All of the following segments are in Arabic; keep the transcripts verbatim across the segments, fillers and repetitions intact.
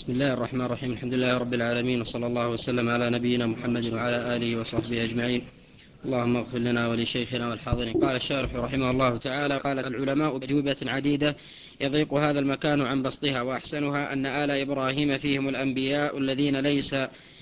بسم الله الرحمن الرحيم. الحمد لله رب العالمين، وصلى الله وسلم على نبينا محمد وعلى آله وصحبه أجمعين. اللهم اغفر لنا ولشيخنا والحاضرين. قال الشارح رحمه الله تعالى: قال العلماء بأجوبة عديدة يضيق هذا المكان عن بسطها، وأحسنها أن آل إبراهيم فيهم الأنبياء الذين ليس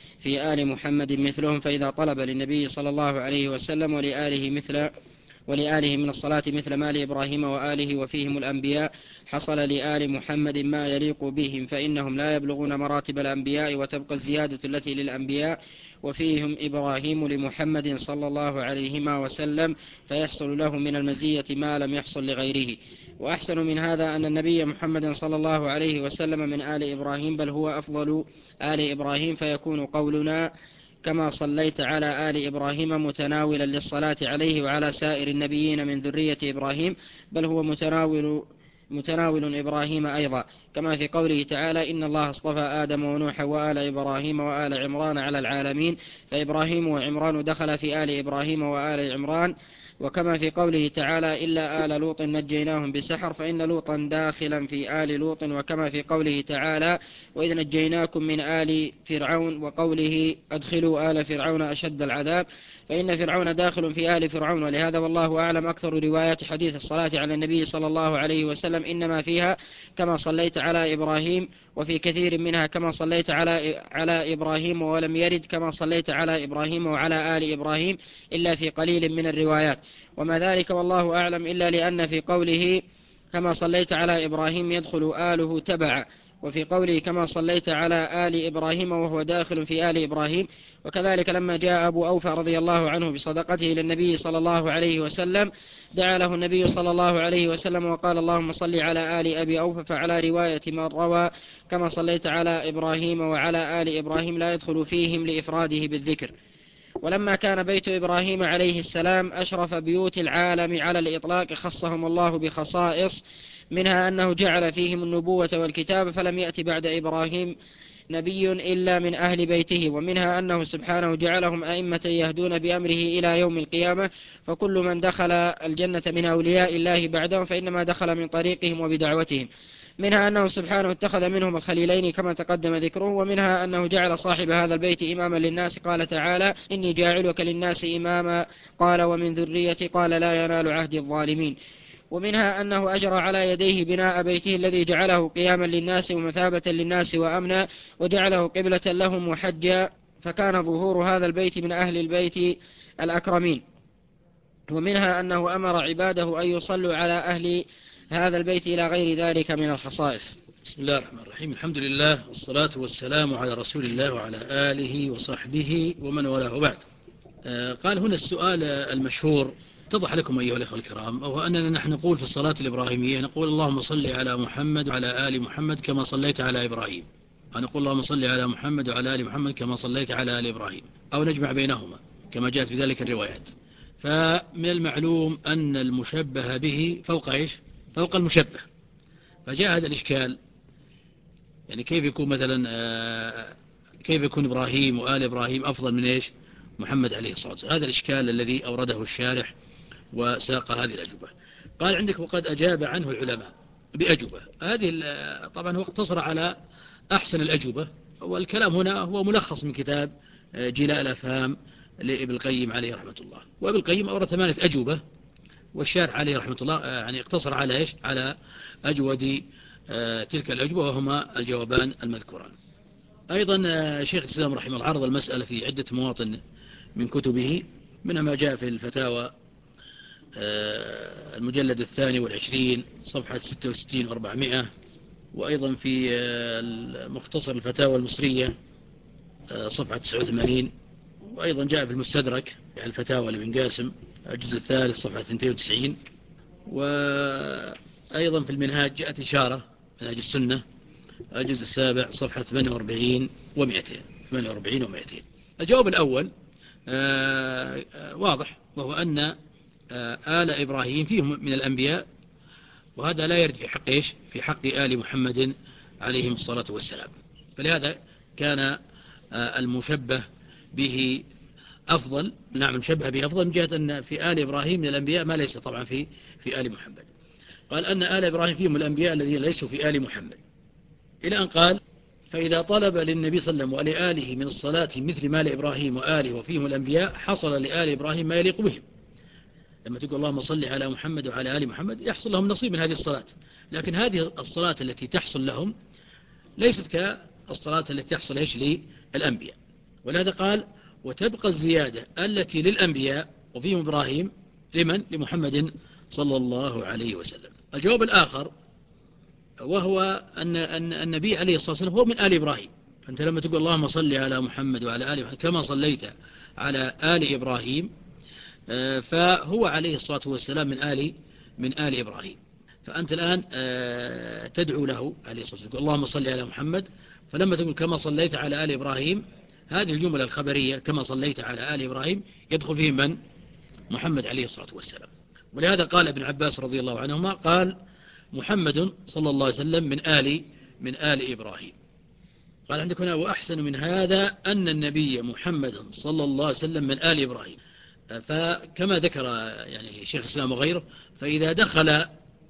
في آل محمد مثلهم، فإذا طلب للنبي صلى الله عليه وسلم ولآله مثل ولآله من الصلاة مثل ما لإبراهيم وآله وفيهم الأنبياء، حصل لآل محمد ما يليق بهم، فإنهم لا يبلغون مراتب الأنبياء، وتبقى الزيادة التي للأنبياء وفيهم إبراهيم لمحمد صلى الله عليه وسلم، فيحصل له من المزية ما لم يحصل لغيره. وأحسن من هذا أن النبي محمد صلى الله عليه وسلم من آل إبراهيم، بل هو أفضل آل إبراهيم، فيكون قولنا كما صليت على آل إبراهيم متناولا للصلاة عليه وعلى سائر النبيين من ذرية إبراهيم، بل هو متناول متناول إبراهيم أيضا، كما في قوله تعالى: إن الله اصطفى آدم ونوح وآل إبراهيم وآل عمران على العالمين، فإبراهيم وعمران دخل في آل إبراهيم وآل عمران. وكما في قوله تعالى: إلا آل لوط نجيناهم بسحر، فإن لوطا داخلا في آل لوط. وكما في قوله تعالى: وإذ نجيناكم من آل فرعون، وقوله: أدخلوا آل فرعون أشد العذاب، فإن فرعون داخل في آل فرعون. ولهذا والله أعلم أكثر روايات حديث الصلاة على النبي صلى الله عليه وسلم إنما فيها كما صليت على إبراهيم، وفي كثير منها كما صليت على على إبراهيم، ولم يرد كما صليت على إبراهيم وعلى آل إبراهيم إلا في قليل من الروايات. وما ذلك والله أعلم إلا لأن في قوله كما صليت على إبراهيم يدخل آله تبعا، وفي قوله كما صليت على آل إبراهيم وهو داخل في آل إبراهيم. وكذلك لما جاء أبو أوفى رضي الله عنه بصدقته للنبي صلى الله عليه وسلم، دعا له النبي صلى الله عليه وسلم وقال: اللهم صل على آل أبي أوفى. فعلى رواية من روى كما صليت على إبراهيم وعلى آل إبراهيم لا يدخل فيهم لإفراده بالذكر. ولما كان بيت إبراهيم عليه السلام أشرف بيوت العالم على الإطلاق، خصهم الله بخصائص، منها أنه جعل فيهم النبوة والكتاب، فلم يأت بعد إبراهيم نبي إلا من أهل بيته. ومنها أنه سبحانه جعلهم أئمة يهدون بأمره إلى يوم القيامة، فكل من دخل الجنة من أولياء الله بعدهم فإنما دخل من طريقهم وبدعوتهم. منها أنه سبحانه اتخذ منهم الخليلين كما تقدم ذكره. ومنها أنه جعل صاحب هذا البيت إماما للناس، قال تعالى: إني جاعلك للناس إماما، قال: ومن ذريتي، قال: لا ينال عهد الظالمين. ومنها أنه أجرى على يديه بناء بيته الذي جعله قياما للناس ومثابة للناس وأمنا، وجعله قبلة لهم وحجا، فكان ظهور هذا البيت من أهل البيت الأكرمين. ومنها أنه أمر عباده أن يصلوا على أهل هذا البيت إلى غير ذلك من الخصائص. بسم الله الرحمن الرحيم. الحمد لله والصلاة والسلام على رسول الله وعلى آله وصحبه ومن والاه، بعد. قال هنا السؤال المشهور، اتضح لكم أيها الأخوة الكرام، وهو أننا نحن نقول في الصلاة الإبراهيمية نقول: اللهم صل على محمد وعلى آل محمد كما صليت على إبراهيم، ونقول: اللهم صل على محمد وعلى آل محمد كما صليت على آل إبراهيم، أو نجمع بينهما كما جاءت بذلك الروايات. فمن المعلوم أن المشبه به فوق إيش؟ فوق المشبه. فجاء هذا الإشكال، يعني كيف يكون مثلا كيف يكون إبراهيم وآل إبراهيم أفضل من إيش؟ محمد عليه الصلاة والسلام. هذا الإشكال الذي أورده الشارح وساق هذه الأجوبة. قال عندك: وقد أجاب عنه العلماء بأجوبة. هذه طبعا هو اقتصر على أحسن الأجوبة، والكلام هنا هو ملخص من كتاب جلاء الأفهام لابن القيم عليه رحمة الله. وابن القيم أورد ثمانية أجوبة، والشارح عليه رحمة الله يعني اقتصر على إيش؟ على أجود تلك الأجوبة، وهما الجوابان المذكوران. أيضا شيخ الإسلام رحمه الله عرض المسألة في عدة مواطن من كتبه، منها ما جاء في الفتاوى المجلد الثاني والعشرين صفحة ستة وستين وأربعمائة، وأيضا في مختصر الفتاوى المصرية صفحة تسعة وثمانين، وأيضا جاء في المستدرك على الفتاوى لابن قاسم الجزء الثالث صفحة اثنين وتسعين، وأيضا في المنهاج جاءت إشارة منهاج السنة الجزء السابع صفحة ثمانية وأربعين ومئتين ثمانية وأربعين ومئتين. الجواب الأول آه آه واضح، وهو أن آه آل إبراهيم فيهم من الأنبياء، وهذا لا يرد في حق إيش؟ في حق آل محمد عليهم الصلاة والسلام. فلهذا كان آه المشبه به أفضل. نعم، المشبه به أفضل من جهة أن في آل إبراهيم من الأنبياء ما ليس طبعا في في آل محمد. قال أن آل إبراهيم فيهم الأنبياء الذين ليسوا في آل محمد، إلى أن قال: فإذا طلب للنبي صلى الله عليه وسلم ولآله من الصلاة مثل ما لإبراهيم وآله وفيهم الأنبياء حصل لآل إبراهيم ما يليق بهم. لما تقول اللهم صل على محمد وعلى آل محمد يحصل لهم نصيب من هذه الصلاة، لكن هذه الصلاة التي تحصل لهم ليست كالصلاة التي تحصل إيش للأنبياء. ولهذا قال وتبقى الزيادة التي للأنبياء وفيهم إبراهيم لمن؟ لمحمد صلى الله عليه وسلم. الجواب الآخر وهو أن النبي عليه الصلاة والسلام هو من آل إبراهيم، فأنت لما تقول اللهم صل على محمد وعلى آل محمد كما صليت على آل إبراهيم فهو عليه الصلاة والسلام من آل من آل إبراهيم. فأنت الآن تدعو له عليه الصلاة والسلام اللهم صل على محمد، فلما تقول كما صليت على آل إبراهيم هذه الجملة الخبرية كما صليت على آل إبراهيم يدخل فيه من؟ محمد عليه الصلاة والسلام. ولهذا قال ابن عباس رضي الله عنهما قال محمد صلى الله عليه وسلم من آل من آل إبراهيم. قال عندك هنا وأحسن من هذا أن النبي محمد صلى الله عليه وسلم من آل إبراهيم. فكما ذكر يعني شيخ الإسلام وغيره فإذا دخل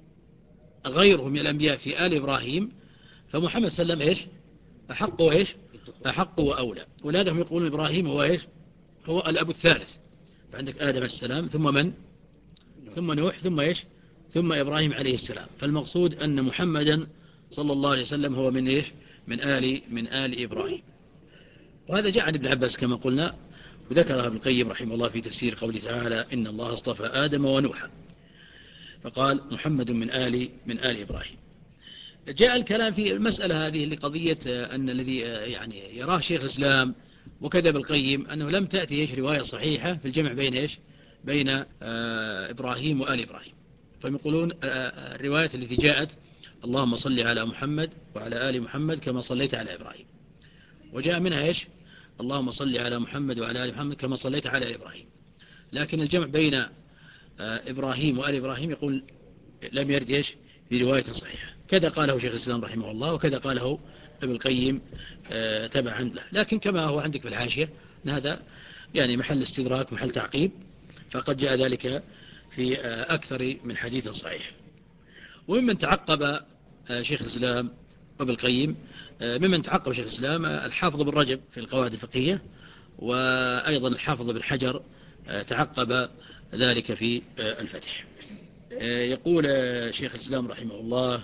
غيره من الأنبياء في آل إبراهيم فمحمد صلى الله عليه وسلم إيش أحق وإيش أحق وأولى. ولهذا هم يقولون إبراهيم هو إيش هو الأب الثالث، فعندك آدم السلام ثم من ثم نوح ثم إيش ثم إبراهيم عليه السلام. فالمقصود أن محمدا صلى الله عليه وسلم هو من إيش من آل من آل إبراهيم. وهذا جاء عن ابن عباس كما قلنا، وذكرها ابن القيم رحمه الله في تفسير قوله تعالى إن الله اصطفى آدم ونوحا، فقال محمد من آل من آل إبراهيم. جاء الكلام في المسألة هذه لقضية أن الذي يعني يراه شيخ الإسلام وكذا ابن القيم أنه لم تأتي إيش رواية صحيحة في الجمع بين إيش بين إبراهيم وآل إبراهيم. فيقولون الرواية التي جاءت اللهم صل على محمد وعلى آل محمد كما صليت على إبراهيم، وجاء منها إيش اللهم صل على محمد وعلى آل محمد كما صليت على إبراهيم. لكن الجمع بين إبراهيم وآل إبراهيم يقول لم يرد إيش في رواية صحيحة. كذا قاله شيخ الإسلام رحمه الله وكذا قاله ابن القيم تبعا له. لكن كما هو عندك في الحاشية أن هذا يعني محل استدراك محل تعقيب، فقد جاء ذلك في أكثر من حديث صحيح. وممن تعقب شيخ الإسلام وابن القيم ممن تعقب شيخ الإسلام الحافظ بن رجب في القواعد الفقهية، وأيضا الحافظ بن حجر تعقب ذلك في الفتح. يقول شيخ الإسلام رحمه الله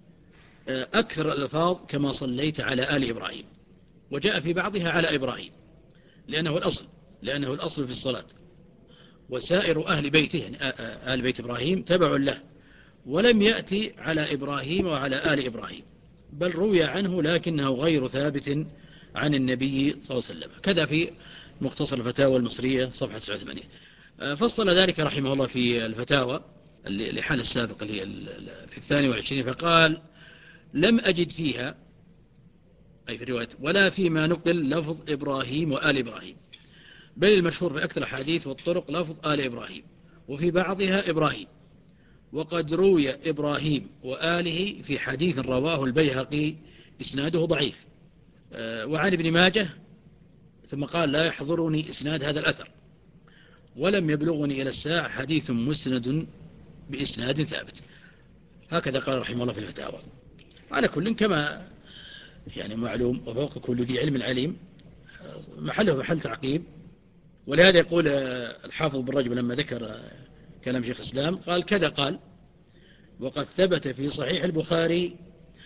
أكثر الألفاظ كما صليت على آل إبراهيم، وجاء في بعضها على إبراهيم لأنه الأصل لأنه الأصل في الصلاة، وسائر أهل بيته يعني آل بيت إبراهيم تبع له، ولم يأتي على إبراهيم وعلى آل إبراهيم، بل روي عنه لكنه غير ثابت عن النبي صلى الله عليه وسلم. كذا في مختصر الفتاوى المصرية صفحة تسعة وثمانين فصل ذلك رحمه الله في الفتاوى لحال السابق اللي في الثاني والعشرين، فقال لم أجد فيها أي في الرواية ولا فيما نقل لفظ إبراهيم وآل إبراهيم، بل المشهور في أكثر الحديث والطرق لفظ آل إبراهيم وفي بعضها إبراهيم، وقد روي إبراهيم وآله في حديث رواه البيهقي إسناده ضعيف وعن ابن ماجه، ثم قال لا يحضرني إسناد هذا الأثر ولم يبلغني إلى الساعة حديث مسند بإسناد ثابت. هكذا قال رحمه الله في الفتاوى. على كل كما يعني معلوم وفوق كل ذي علم عليم محله محل تعقيب. ولهذا يقول الحافظ بن رجب لما ذكر كلام شيخ الإسلام قال كذا قال وقد ثبت في صحيح البخاري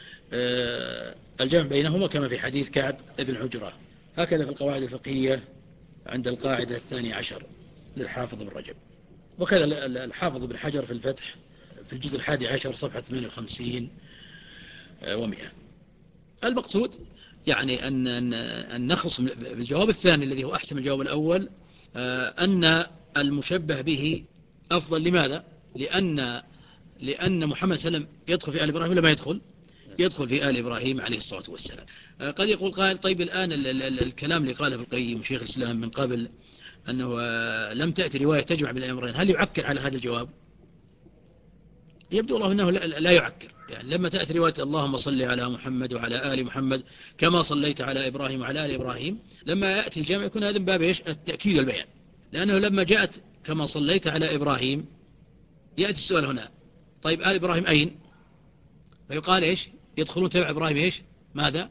الجمع بينهما كما في حديث كعب بن عجرة. هكذا في القواعد الفقهية عند القاعدة الثانية عشر للحافظ بن رجب، وكذا الحافظ بن حجر في الفتح في الجزء الحادي عشر صفحة ثمانية وخمسين ومئة. المقصود يعني أن, أن نخلص بالجواب الثاني الذي هو أحسن من الجواب الأول أن المشبه به أفضل. لماذا؟ لأن لأن محمد صلى الله عليه وسلم يدخل في آل إبراهيم ولا ما يدخل؟ يدخل في آل إبراهيم عليه الصلاة والسلام. قد يقول قائل طيب الآن الكلام اللي قاله ابن القيم وشيخ الإسلام من قبل أنه لم تأتي رواية تجمع بين الأمرين، هل يعكر على هذا الجواب؟ يبدو الله أنه لا يعكر. يعني لما تأتي رواية اللهم صل على محمد وعلى آل محمد كما صليت على إبراهيم وعلى آل إبراهيم، لما يأتي الجمع يكون هذا من باب إيش؟ التأكيد والبيان. لأنه لما جاءت كما صليت على إبراهيم يأتي السؤال هنا طيب آل إبراهيم أين؟ فيقال إيش؟ يدخلون تبع إبراهيم إيش؟ ماذا؟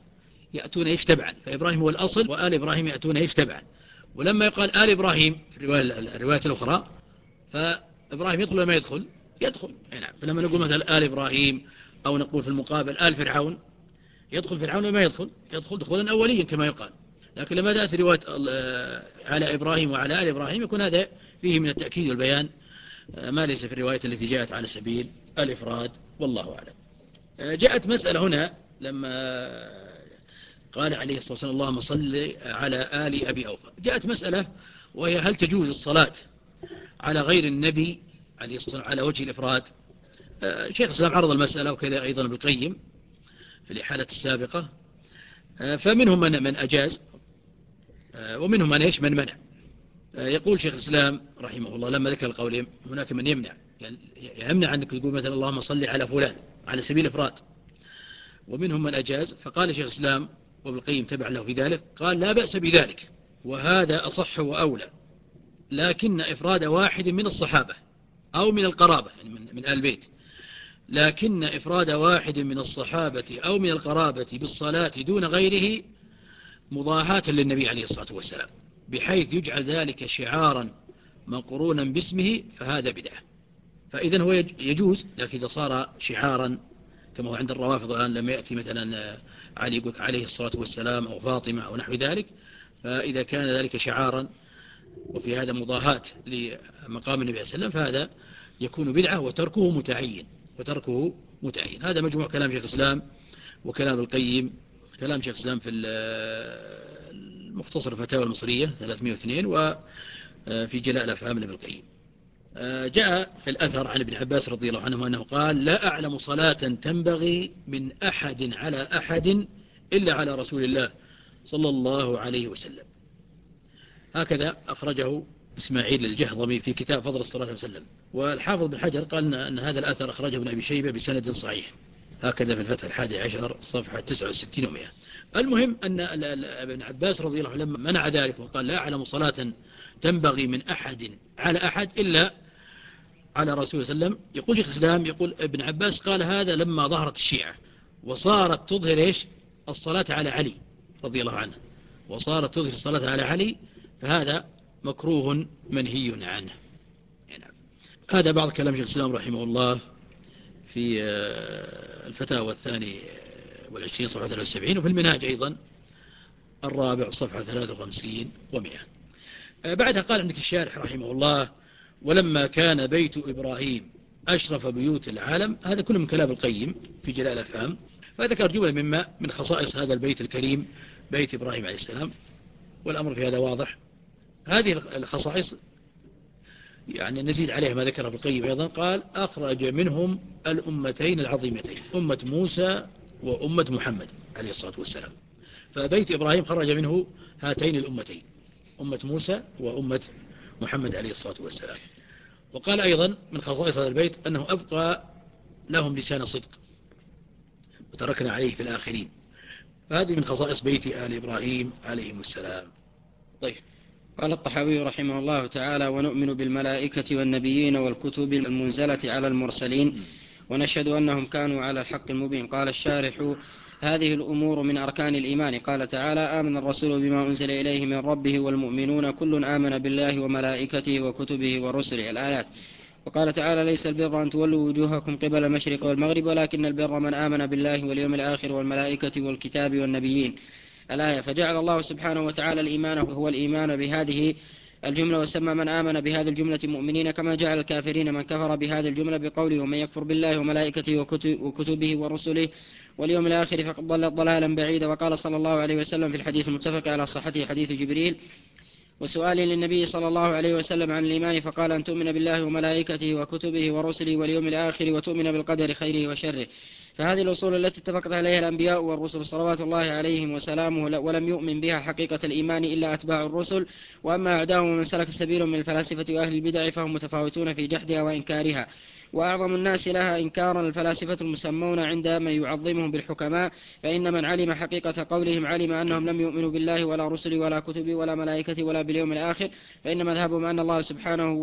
يأتون إيش تبعا، فإبراهيم هو الأصل وآل إبراهيم يأتون إيش تبعا. ولما يقال آل إبراهيم في الرواية, الرواية الأخرى فإبراهيم يدخل ولا ما يدخل؟ يدخل. نعم. فلما نقول مثلا آل إبراهيم أو نقول في المقابل آل فرعون، يدخل فرعون وما يدخل؟ يدخل دخولا أوليا كما يقال. لكن لما جاءت رواية على إبراهيم وعلى آل إبراهيم يكون هذا فيه من التأكيد والبيان ما ليس في الرواية التي جاءت على سبيل الإفراد، والله أعلم. جاءت مسألة هنا لما قال عليه الصلاة والسلام اللهم صل على آل أبي أوفى، جاءت مسألة وهي هل تجوز الصلاة على غير النبي عليه الصلاة والسلام على وجه الإفراد؟ شيخ الإسلام عرض المسألة وكذا أيضا ابن القيم في الإحالة السابقة، فمنهم من من أجاز ومنهم من إيش من منع. يقول شيخ الإسلام رحمه الله لما ذكر القول هناك من يمنع، يعني يمنع عندك يقول مثلا اللهم صل على فلان على سبيل الإفراد، ومنهم من أجاز. فقال شيخ الإسلام وابن القيم تبع له في ذلك، قال لا بأس بذلك وهذا أصح وأولى، لكن إفراد واحد من الصحابة أو من القرابة يعني من, من آل البيت، لكن إفراد واحد من الصحابة أو من القرابة بالصلاة دون غيره مضاهاة للنبي عليه الصلاة والسلام، بحيث يجعل ذلك شعارا مقرونا باسمه، فهذا بدعة. فإذن هو يجوز، لكن إذا صار شعارا كما هو عند الروافض الآن، لما يأتي مثلا علي يقول عليه الصلاة والسلام أو فاطمة أو نحو ذلك، فإذا كان ذلك شعارا وفي هذا مضاهاة لمقام النبي عليه السلام فهذا يكون بدعة وتركه متعين وتركه متعين. هذا مجموع كلام شيخ الإسلام وكلام القيم، كلام شيخ الإسلام في المختصر الفتاوى المصرية ثلاثمائة واثنين وفي جلاء الأفهام لابن القيم. جاء في الأثر عن ابن عباس رضي الله عنه أنه قال لا أعلم صلاة تنبغي من أحد على أحد إلا على رسول الله صلى الله عليه وسلم. هكذا أخرجه إسماعيل الجهضمي في كتاب فضل الصلاة عليه وسلم. والحافظ بن حجر قال أن هذا الأثر أخرجه ابن أبي شيبة بسند صحيح، هكذا في الفتح الحادي عشر صفحة تسعة وستين ومئة. المهم أن ابن عباس رضي الله عنه لما منع ذلك وقال لا أعلم صلاة تنبغي من أحد على أحد إلا على رسول الله صلى الله عليه وسلم، يقول شيخ الإسلام يقول ابن عباس قال هذا لما ظهرت الشيعة وصارت تظهر إيش الصلاة على علي رضي الله عنه، وصارت تظهر الصلاة على علي، فهذا مكروه منهي عنه. يعني هذا بعض كلام شيخ الإسلام رحمه الله في الفتاوى الثاني والعشرين صفحة ثلاثة وسبعين، وفي المنهاج أيضا الرابع صفحة ثلاثة وخمسين ومئة. بعدها قال عندك الشارح رحمه الله ولما كان بيت إبراهيم أشرف بيوت العالم، هذا كله من كلام القيم في جلاء الأفهام، فذكر جملة مما من خصائص هذا البيت الكريم بيت إبراهيم عليه السلام، والأمر في هذا واضح. هذه الخصائص يعني نزيد عليها ما ذكره القيم أيضا، قال أخرج منهم الأمتين العظيمتين أمة موسى وأمة محمد عليه الصلاة والسلام، فبيت إبراهيم خرج منه هاتين الأمتين أمة موسى وأمة محمد عليه الصلاة والسلام. وقال أيضا من خصائص هذا البيت أنه أبقى لهم لسان صدق وتركنا عليه في الآخرين، فهذه من خصائص بيت آل إبراهيم عليهم السلام. طيب. قال الطحاوي رحمه الله تعالى ونؤمن بالملائكة والنبيين والكتب المنزلة على المرسلين ونشهد أنهم كانوا على الحق المبين. قال الشارح هذه الأمور من أركان الإيمان. قال تعالى آمن الرسول بما أنزل إليه من ربه والمؤمنون كل آمن بالله وملائكته وكتبه ورسله الآيات. وقال تعالى ليس البر أن تولوا وجوهكم قبل المشرق والمغرب ولكن البر من آمن بالله واليوم الآخر والملائكة والكتاب والنبيين الآية. فجعل الله سبحانه وتعالى الإيمان هو الإيمان بهذه الجملة، وسمى من آمن بهذه الجملة مؤمنين، كما جعل الكافرين من كفر بهذه الجملة بقوله ومن يكفر بالله وملائكته وكتبه ورسله واليوم الآخر فقد ضل ضلالا بعيدا. وقال صلى الله عليه وسلم في الحديث المتفق على صحته حديث جبريل وسؤال للنبي صلى الله عليه وسلم عن الإيمان فقال أن تؤمن بالله وملائكته وكتبه ورسله واليوم الآخر وتؤمن بالقدر خيره وشره. فهذه الأصول التي اتفقت عليها الأنبياء والرسل صلوات الله عليهم وسلامه ولم يؤمن بها حقيقة الإيمان إلا أتباع الرسل. وأما أعداهم ومن سلك سبيل من الفلاسفة وأهل البدع فهم متفاوتون في جحدها وإنكارها، وأعظم الناس لها إنكارا الفلاسفة المسمون عند من يعظمهم بالحكماء، فإن من علم حقيقة قولهم علم أنهم لم يؤمنوا بالله ولا رسل ولا كتب ولا ملائكة ولا باليوم الآخر، فإن مذهبهم أن الله سبحانه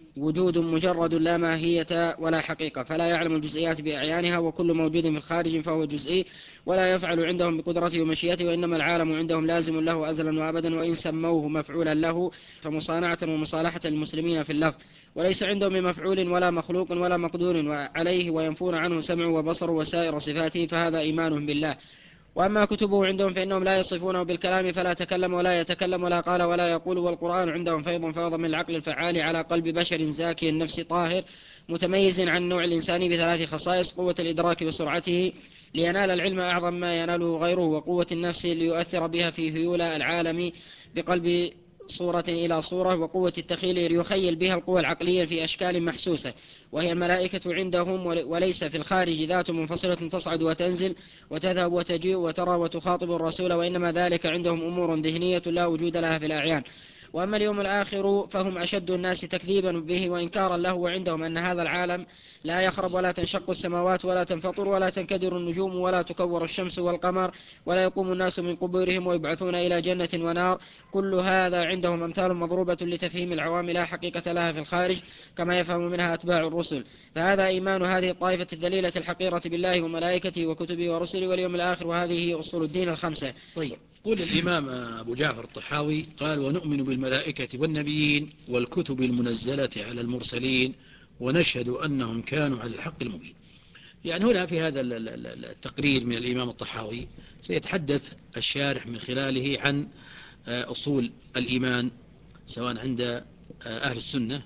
وجود مجرد لا ماهية ولا حقيقة، فلا يعلم الجزئيات بأعيانها، وكل موجود في الخارج فهو جزئي ولا يفعل عندهم بقدرته ومشيئته، وإنما العالم عندهم لازم له أزلا وأبدا، وإن سموه مفعولا له فمصانعة ومصالحة المسلمين في اللفظ، وليس عندهم بمفعول ولا مخلوق ولا مقدور عليه، وينفون عنه سمع وبصر وسائر صفاته، فهذا إيمان بالله. وأما كتبه عندهم فإنهم لا يصفونه بالكلام، فلا تكلم ولا يتكلم ولا قال ولا يقول، والقرآن عندهم فيض فيض من العقل الفعال على قلب بشر زاكي النفس طاهر متميز عن النوع الإنساني بثلاث خصائص: قوة الإدراك بسرعته لينال العلم أعظم ما يناله غيره، وقوة النفس ليؤثر بها في هيول العالم بقلب صورة إلى صورة، وقوة التخيل ليخيل بها القوى العقلية في أشكال محسوسة، وهي الملائكة عندهم، وليس في الخارج ذات منفصلة تصعد وتنزل وتذهب وتجيء وترى وتخاطب الرسول، وإنما ذلك عندهم أمور ذهنية لا وجود لها في الأعيان. وأما اليوم الآخر فهم أشد الناس تكذيبا به وإنكارا له، وعندهم أن هذا العالم لا يخرب ولا تنشق السماوات ولا تنفطر ولا تنكدر النجوم ولا تكور الشمس والقمر ولا يقوم الناس من قبورهم ويبعثون إلى جنة ونار. كل هذا عندهم أمثال مضروبة لتفهيم العوام لا حقيقة لها في الخارج، كما يفهم منها أتباع الرسل. فهذا إيمان هذه الطائفة الذليلة الحقيرة بالله وملائكته وكتبه ورسله واليوم الآخر، وهذه هي أصول الدين الخمسة. طيب، قول الإمام أبو جعفر الطحاوي قال: ونؤمن بالملائكة والنبيين والكتب المنزلة على المرسلين ونشهد أنهم كانوا على الحق المبين. يعني هنا في هذا التقرير من الإمام الطحاوي سيتحدث الشارح من خلاله عن أصول الإيمان، سواء عند أهل السنة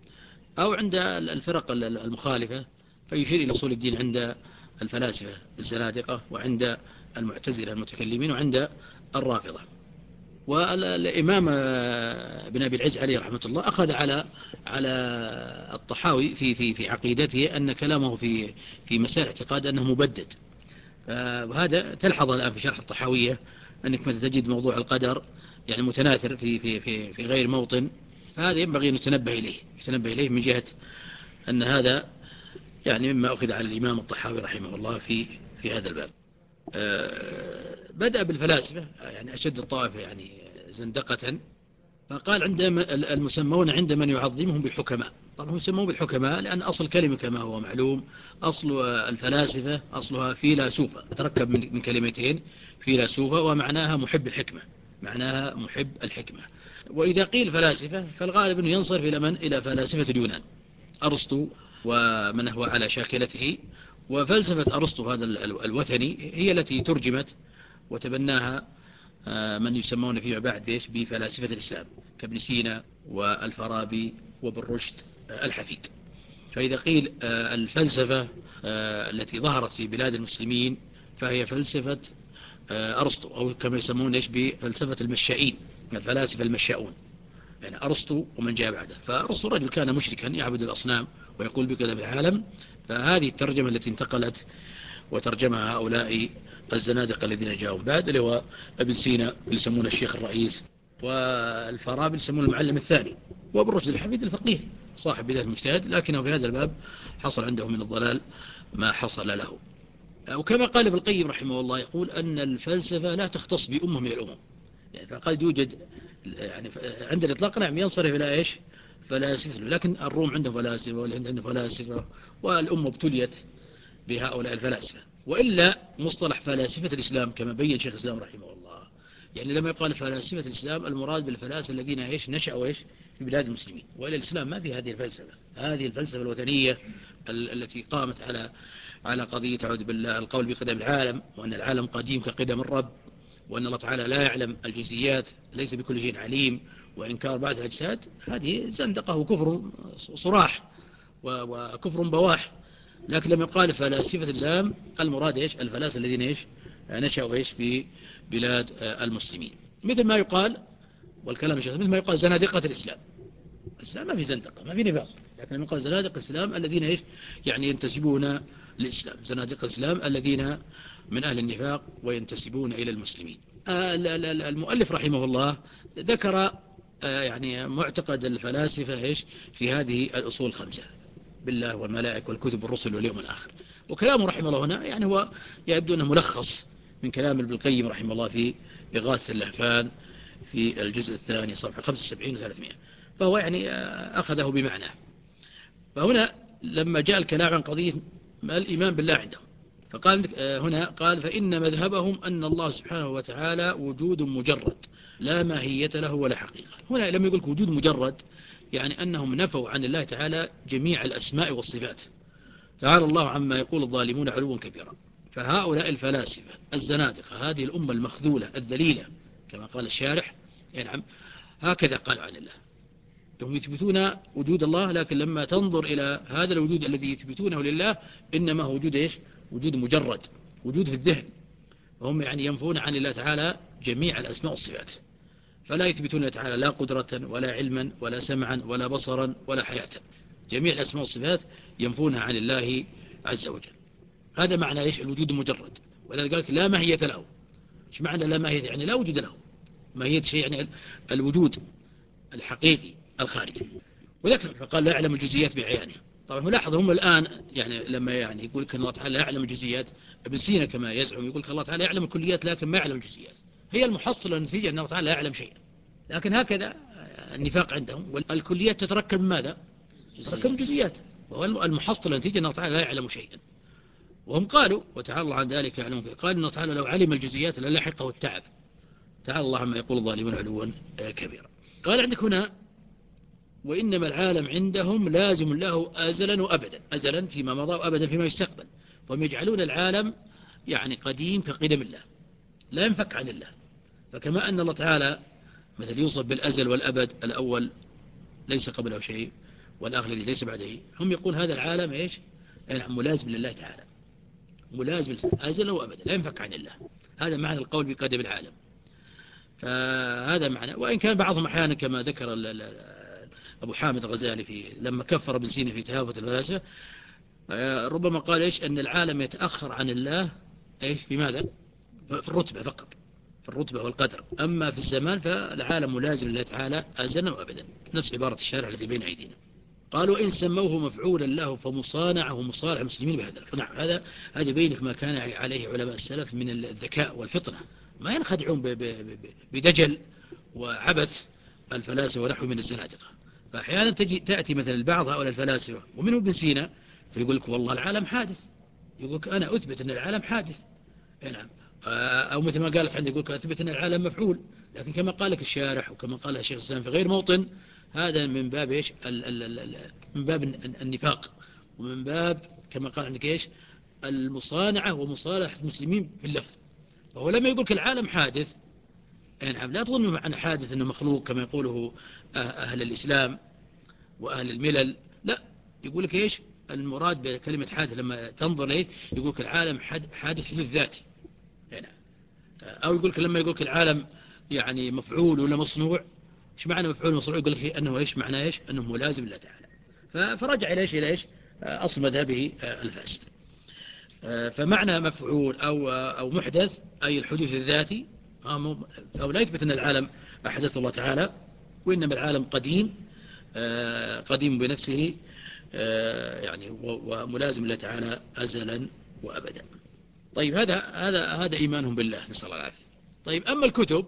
أو عند الفرق المخالفة، فيشير إلى أصول الدين عند الفلاسفة الزنادقة وعند المعتزلة المتكلمين وعند الرافضة. والإمام ابن أبي العز عليه رحمة الله أخذ على على الطحاوي في في في عقيدته أن كلامه في في مسائل اعتقاد أنه مبدد. وهذا تلحظ الآن في شرح الطحاوية أنك مثلا تجد موضوع القدر يعني متناثر في في في في غير موطن، فهذا ينبغي أن نتنبه إليه يتنبه إليه من جهة أن هذا يعني مما أخذ على الإمام الطحاوي رحمه الله في في هذا الباب. بدأ بالفلاسفة يعني أشد الطائفة يعني زندقة، فقال عند المسمون عند من يعظمهم بالحكماء. طبعا هم يسمون بالحكماء لأن أصل كلمة كما هو معلوم أصل الفلاسفة أصلها فيلاسوفة، تركب من كلمتين، فيلاسوفة ومعناها محب الحكمة، معناها محب الحكمة. وإذا قيل فلاسفة فالغالب أنه ينصرف إلى من؟ إلى فلاسفة اليونان، أرسطو ومن هو على شاكلته. وفلسفة أرسطو هذا الوثني هي التي ترجمت وتبناها من يسمون فيما بعد بيش بفلاسفة الإسلام كابن سينا والفارابي وابن رشد الحفيد. فإذا قيل الفلسفة التي ظهرت في بلاد المسلمين فهي فلسفة أرسطو، أو كما يسمون إيش بفلسفة المشائين، الفلاسفة المشاؤون، يعني أرسطو ومن جاء بعده. فأرسطو رجل كان مشركا يعبد الأصنام ويقول بقدم العالم، فهذه الترجمة التي انتقلت وترجمها هؤلاء الزنادقة الذين جاءوا بعد، اللي هو ابن سينا اللي يسمونه الشيخ الرئيس، والفارابي يسمونه المعلم الثاني، وابن رشد الحفيد الفقيه صاحب بداية المجتهد، لكنه في هذا الباب حصل عنده من الضلال ما حصل له. وكما قال ابن القيم رحمه الله يقول أن الفلسفة لا تختص بأمة من الأمم، يعني فقد يوجد يعني عند الإطلاق نعم ينصرف إلى إيش؟ فلاسفة، لكن الروم عندهم فلاسفة والهند عندهم فلاسفة والأمة ابتليت بهؤلاء الفلاسفة. وإلا مصطلح فلاسفة الإسلام كما بين شيخ الإسلام رحمه الله، يعني لما يقال فلاسفة الإسلام المراد بالفلاسفة الذين إيش نشأوا إيش في بلاد المسلمين، وإلا الإسلام ما في هذه الفلسفة، هذه الفلسفة الوثنية التي قامت على على قضية تعود بالله القول بقدم العالم، وأن العالم قديم كقدم الرب، وأن الله تعالى لا يعلم الجزئيات، ليس بكل شيء عليم، وإنكار بعض الأجساد. هذه زندقة وكفر صراح وكفر بواح. لكن لما يقال فلاسفة الإسلام المراد إيش؟ الفلاسفة الذين إيش نشأوا إيش في بلاد المسلمين، مثل ما يقال والكلام الشيخ مثل ما يقال زنادقة الإسلام. الإسلام ما في زندقة ما في نفاق، لكن لما يقال زنادقة الإسلام الذين إيش يعني ينتسبون للإسلام، زنادقة الإسلام الذين من أهل النفاق وينتسبون إلى المسلمين. المؤلف رحمه الله ذكر يعني معتقد الفلاسفة إيش في هذه الأصول الخمسة: بالله والملائكة والكتب والرسل واليوم الآخر. وكلامه رحمه الله هنا يعني هو يبدو أنه ملخص من كلام ابن القيم رحمه الله في إغاثة اللهفان في الجزء الثاني صفحة خمسة وسبعين وثلاثمائة، فهو يعني أخذه بمعنى. فهنا لما جاء الكلام عن قضية الإيمان بالله عندهم، فقال هنا قال فإن مذهبهم أن الله سبحانه وتعالى وجود مجرد لا ماهية له ولا حقيقة. هنا لما يقول وجود مجرد يعني أنهم نفوا عن الله تعالى جميع الأسماء والصفات، تعالى الله عما يقول الظالمون علوا كبيرا. فهؤلاء الفلاسفة الزنادقة هذه الأمة المخذولة الذليلة كما قال الشارح يعني هكذا قالوا عن الله، هم يثبتون وجود الله، لكن لما تنظر إلى هذا الوجود الذي يثبتونه لله إنما هو وجود إيش؟ وجود مجرد، وجود في الذهن. وهم يعني ينفون عن الله تعالى جميع الأسماء والصفات، فلا يثبتون الله تعالى لا قدرة ولا علما ولا سمعا ولا بصرا ولا حياة. جميع الأسماء والصفات ينفونها عن الله عز وجل. هذا معنى إيش؟ الوجود المجرد. ولذلك قال لا ماهية له. إيش معنى لا ماهية؟ يعني لا وجود له. ماهية شيء يعني الوجود الحقيقي الخارجي. وذكر فقال لا يعلم الجزئيات بعيانها. طبعا ملاحظ هم الآن يعني لما يعني يقول كان الله تعالى لا يعلم الجزئيات، ابن سينا كما يزعم يقول الله تعالى يعلم الكليات لكن ما يعلم الجزئيات. هي المحصلة النتيجة أن الله تعالى لا يعلم شيئا، لكن هكذا النفاق عندهم. والكليات تتركب من ماذا؟ تتركب من جزئيات، وهو المحصلة النتيجة أن الله تعالى لا يعلم شيئا. وهم قالوا وتعالى الله عن ذلك يعلم، قالوا أن الله تعالى لو علم الجزئيات للاحقه التعب، تعالى الله عما يقول الظالمون علوا كبيرا. قال عندك هنا وإنما العالم عندهم لازم له أزلا وأبدا، أزلا فيما مضى وأبدا فيما يستقبل. فهم يجعلون العالم يعني قديم كقدم الله لا ينفك عن الله. فكما أن الله تعالى مثل يوصف بالأزل والأبد، الأول ليس قبله شيء والآخر الذي ليس بعده، هم يقول هذا العالم إيش؟ يعني ملازم لله تعالى، ملازم أزلا وأبدا لا ينفك عن الله. هذا معنى القول بقدم العالم. فهذا معنى، وإن كان بعضهم أحيانا كما ذكر أبو حامد الغزالي في لما كفر ابن سينا في تهافت الفلاسفة ربما قال إيش؟ أن العالم يتأخر عن الله إيش؟ في ماذا؟ في الرتبة فقط، في الرتبة والقدر، أما في الزمان فالعالم ملازم لله تعالى أزلا وأبدا، نفس عبارة الشارع التي بين أيدينا. قالوا إن سموه مفعولا له فمصانعه مصالح المسلمين بهذا. نعم، هذا هذا يبين ما كان عليه علماء السلف من الذكاء والفطنة، ما ينخدعون بدجل وعبث الفلاسفة ونحو من الزنادقة. فأحيانا تجي تأتي مثلا البعض هؤلاء الفلاسفة ومنهم ابن سينا فيقول لك والله العالم حادث، يقول لك أنا أثبت أن العالم حادث. نعم، أو مثل ما قال لك عندي يقول لك أثبت أن العالم مفعول، لكن كما قال لك الشارح وكما قال الشيخ الإسلام في غير موطن، هذا من باب إيش؟ من باب النفاق، ومن باب كما قال عندك إيش؟ المصانعة ومصالحة المسلمين باللفظ. وهو لما يقول لك العالم حادث، نعم، لا تظن معنى حادث أنه مخلوق كما يقوله أهل الإسلام وأهل الملل، لا، يقول لك إيش المراد بكلمة حادث لما تنظر إليه؟ يقول لك العالم حادث حدوث ذاتي، يعني أو يقول لك لما يقول لك العالم يعني مفعول ولا مصنوع، إيش معنى مفعول ومصنوع؟ يقول لك أنه إيش معناه إيش؟ أنه ملازم لله تعالى. فرجع إلى إيش؟ إلى إيش؟ أصل مذهبه الفاسد. فمعنى مفعول أو أو محدث أي الحدوث الذاتي، أو لا يثبت أن العالم أحدث الله تعالى، وإنما العالم قديم قديم بنفسه يعني وملازم لله تعالى أزلا وأبدا. طيب هذا هذا هذا إيمانهم بالله، نسأل الله العافية. طيب أما الكتب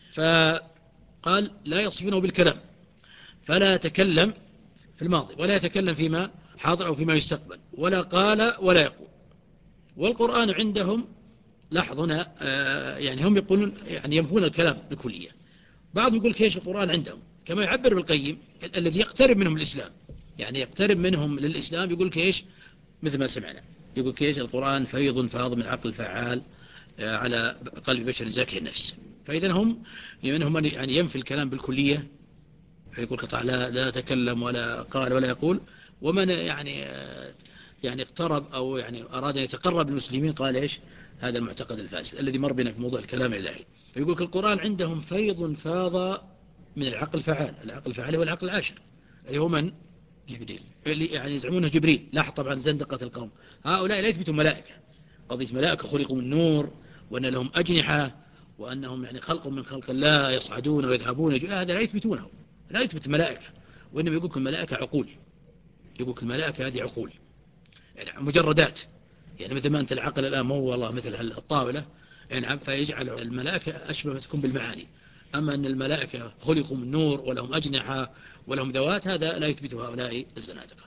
فقال لا يصفونه بالكلام، فلا يتكلم في الماضي ولا يتكلم فيما حاضر أو فيما يستقبل، ولا قال ولا يقول. والقرآن عندهم لاحظنا يعني هم يقولون يعني ينفون الكلام بالكلية. بعضهم يقول كيش القرآن عندهم كما يعبر بالقيم الذي يقترب منهم الإسلام، يعني يقترب منهم للإسلام، يقول كيش مثل ما سمعنا، يقول كيش القرآن فيض فاض من عقل فعال على قلب بشر زاكي النفس. فإذا هم منهم يعني ينفي الكلام بالكلية، يقول قطع لا لا تكلم ولا قال ولا يقول. ومن يعني يعني اقترب أو يعني أراد أن يتقرب للمسلمين قال إيش؟ هذا المعتقد الفاسد الذي مر بنا في موضوع الكلام الإلهي. فيقول القرآن عندهم فيض فاض من العقل الفعال. العقل الفعال هو العقل العاشر، اللي هو من؟ جبريل، اللي يعني يزعمونه جبريل. لاحظ طبعا زندقة القوم، هؤلاء لا يثبتوا ملائكة، قضية ملائكة خلقوا من نور وأن لهم أجنحة وأنهم يعني خلق من خلق الله يصعدون ويذهبون، هذا لا يثبتونه، لا يثبت ملائكة. وإنما يقول الملائكة عقول، يقول الملائكة هذه عقول يعني مجردات، يعني مثل ما أنت العقل الآن مو والله مثل الطاولة، يعني فيجعل الملائكة أشبه ما تكون بالمعاني. أما أن الملائكة خلقوا من نور ولهم أجنحة ولهم ذوات، هذا لا يثبته هؤلاء الزنادقة.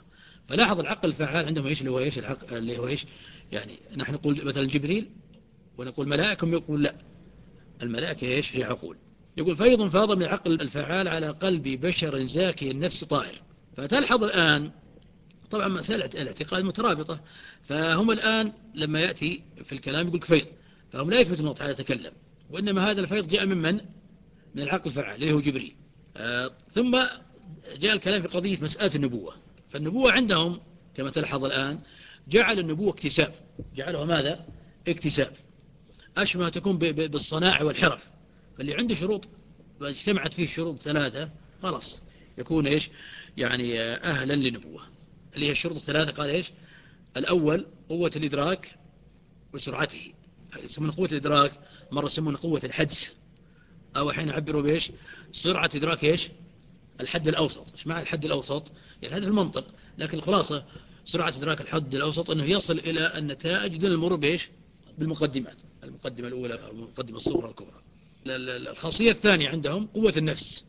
فلاحظ العقل الفعال عندهم إيش اللي هو إيش العقل اللي هو إيش يعني نحن نقول مثلا جبريل ونقول ملائكة، يقول لا، الملائكة إيش هي عقول. يقول فيض فاض من العقل الفعال على قلب بشر زاكي النفس طائر. فتلحظ الآن طبعا مسألة الاعتقاد مترابطة، فهم الآن لما يأتي في الكلام يقول فيض، فهم لا يثبت الله تعالى يتكلم، وإنما هذا الفيض جاء من من؟ من العقل الفعال اللي هو جبريل. آه ثم جاء الكلام في قضية مسألة النبوة. فالنبوة عندهم كما تلحظ الآن جعل النبوة اكتساب، جعلها ماذا؟ اكتساب، أشبه تكون بالصناعة والحرف. فاللي عنده شروط اجتمعت فيه شروط ثلاثة خلاص يكون إيش يعني أهلا للنبوة، اللي هي الشروط الثلاثة. قال إيش؟ الأول قوة الإدراك وسرعته، يسمون قوة الإدراك، مرة يسمون قوة الحدس، أو حين يعبروا بإيش؟ سرعة إدراك إيش؟ الحد الأوسط. إيش معنى الحد الأوسط؟ يعني هذا في المنطق، لكن الخلاصة سرعة إدراك الحد الأوسط أنه يصل إلى النتائج دون المرور بإيش؟ بالمقدمات، المقدمة الأولى أو المقدمة الصغرى الكبرى. الخاصية الثانية عندهم قوة النفس،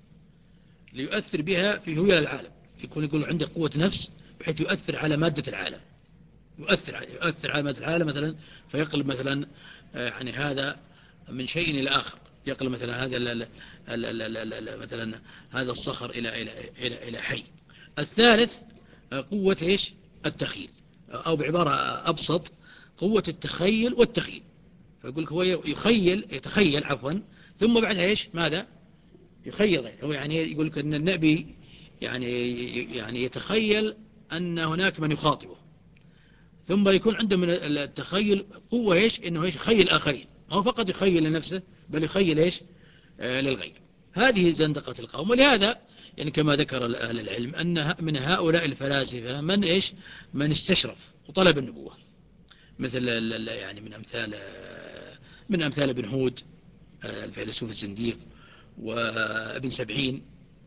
ليؤثر بها في هيول العالم. يكون يقول عنده قوة نفس بحيث يؤثر على مادة العالم، يؤثر يؤثر على مادة العالم مثلا، فيقلب مثلا يعني هذا من شيء إلى آخر، يقلب مثلا هذا ال ال ال مثلا هذا الصخر إلى إلى إلى إلى حي. الثالث قوة إيش؟ التخيل، أو بعبارة أبسط قوة التخيل والتخيل. فيقول هو يخيل يتخيل عفوا ثم بعدها إيش؟ ماذا؟ يخيل غير. هو يعني يقول لك أن النبي يعني يعني يتخيل أن هناك من يخاطبه، ثم يكون عنده من التخيل قوة إيش؟ إنه إيش؟ يخيل الآخرين، ما هو فقط يخيل لنفسه بل يخيل إيش؟ آه للغير. هذه زندقة القوم. ولهذا يعني كما ذكر أهل العلم أن من هؤلاء الفلاسفة من إيش؟ من استشرف وطلب النبوة، مثل يعني من أمثال من أمثال ابن هود الفيلسوف الزنديق، وابن سبعين.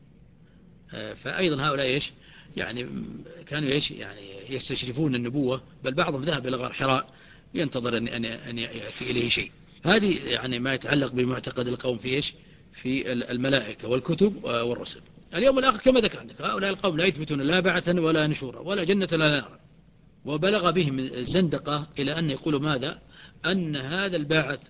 فأيضا هؤلاء إيش؟ يعني كانوا إيش؟ يعني يستشرفون النبوة، بل بعضهم ذهب إلى غار حراء ينتظر أن أن يأتي إليه شيء. هذه يعني ما يتعلق بمعتقد القوم في إيش؟ في الملائكة والكتب والرسل. اليوم الآخر كما ذكر عندك هؤلاء القوم لا يثبتون لا بعثا ولا نشورا ولا جنة ولا نارا، وبلغ بهم الزندقة إلى أن يقولوا ماذا؟ أن هذا البعث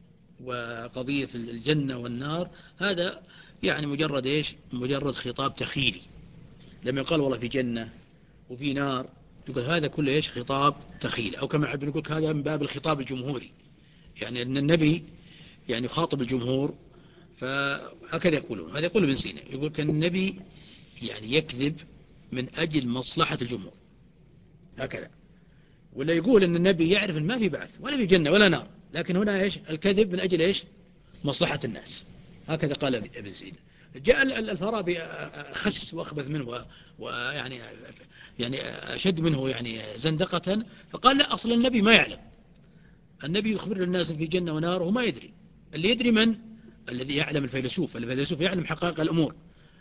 وقضية الجنة والنار هذا يعني مجرد إيش؟ مجرد خطاب تخيلي. لما يقال والله في جنة وفي نار يقول هذا كله إيش؟ خطاب تخيلي، أو كما عبد نقول هذا من باب الخطاب الجمهوري، يعني أن النبي يعني يخاطب الجمهور. فهكذا يقولون، هذا يقول ابن سينا، يقول كان النبي يعني يكذب من أجل مصلحة الجمهور هكذا، ولا يقول أن النبي يعرف أن ما في بعث ولا في جنة ولا نار، لكن هنا إيش؟ الكذب من أجل إيش؟ مصلحة الناس. هكذا قال ابن سينا. جاء الفارابي خس وأخبث منه ويعني يعني أشد منه يعني زندقة، فقال لا، أصل النبي ما يعلم، النبي يخبر الناس في جنة ونار وما يدري. اللي يدري من؟ الذي يعلم الفيلسوف، الفيلسوف يعلم حقائق الأمور.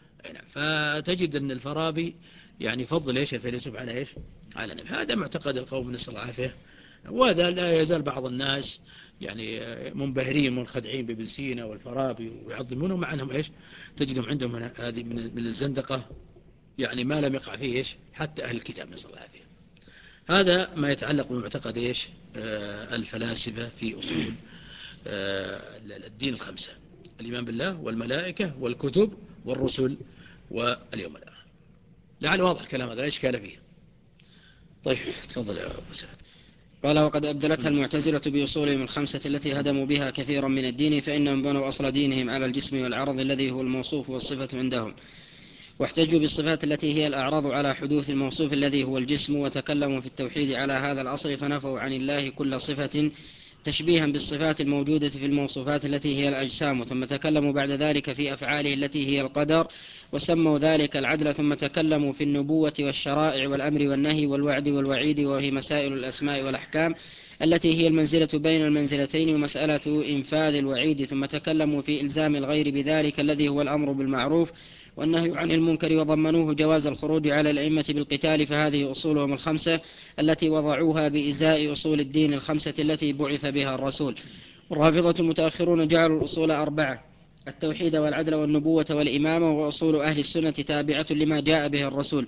فتجد أن الفارابي يعني فضل إيش؟ الفيلسوف على إيش؟ على النبي. هذا معتقد القوم، نسأل الله العافية. وهذا لا يزال بعض الناس يعني منبهرين منخدعين بابن سينا والفارابي ويعظمونهم، مع أنهم إيش؟ تجدهم عندهم هذه من الزندقة يعني ما لم يقع فيه إيش؟ حتى أهل الكتاب، نسأل الله العافية. هذا ما يتعلق بمعتقد إيش؟ آه الفلاسفة في أصول آه الدين الخمسة: الإيمان بالله والملائكة والكتب والرسل واليوم الآخر. لعل واضح الكلام هذا، لا إشكال فيه. طيب تفضل يا أبو سعد. قال وقد أبدلتها المعتزلة بأصولهم الخمسة التي هدموا بها كثيرا من الدين، فإنهم بنوا أصل دينهم على الجسم والعرض الذي هو الموصوف والصفة عندهم، واحتجوا بالصفات التي هي الأعراض على حدوث الموصوف الذي هو الجسم، وتكلموا في التوحيد على هذا الأصل، فنفوا عن الله كل صفة تشبيها بالصفات الموجودة في الموصوفات التي هي الأجسام، ثم تكلموا بعد ذلك في أفعاله التي هي القدر وسموا ذلك العدل، ثم تكلموا في النبوة والشرائع والأمر والنهي والوعد والوعيد، وهي مسائل الأسماء والأحكام التي هي المنزلة بين المنزلتين ومسألة إنفاذ الوعيد، ثم تكلموا في إلزام الغير بذلك الذي هو الأمر بالمعروف والنهي عن المنكر، وضمنوه جواز الخروج على الأئمة بالقتال. فهذه أصولهم الخمسة التي وضعوها بإزاء أصول الدين الخمسة التي بعث بها الرسول. والرافضة المتأخرون جعلوا الأصول أربعة: التوحيد والعدل والنبوة والإمامة، وأصول أهل السنة تابعة لما جاء به الرسول،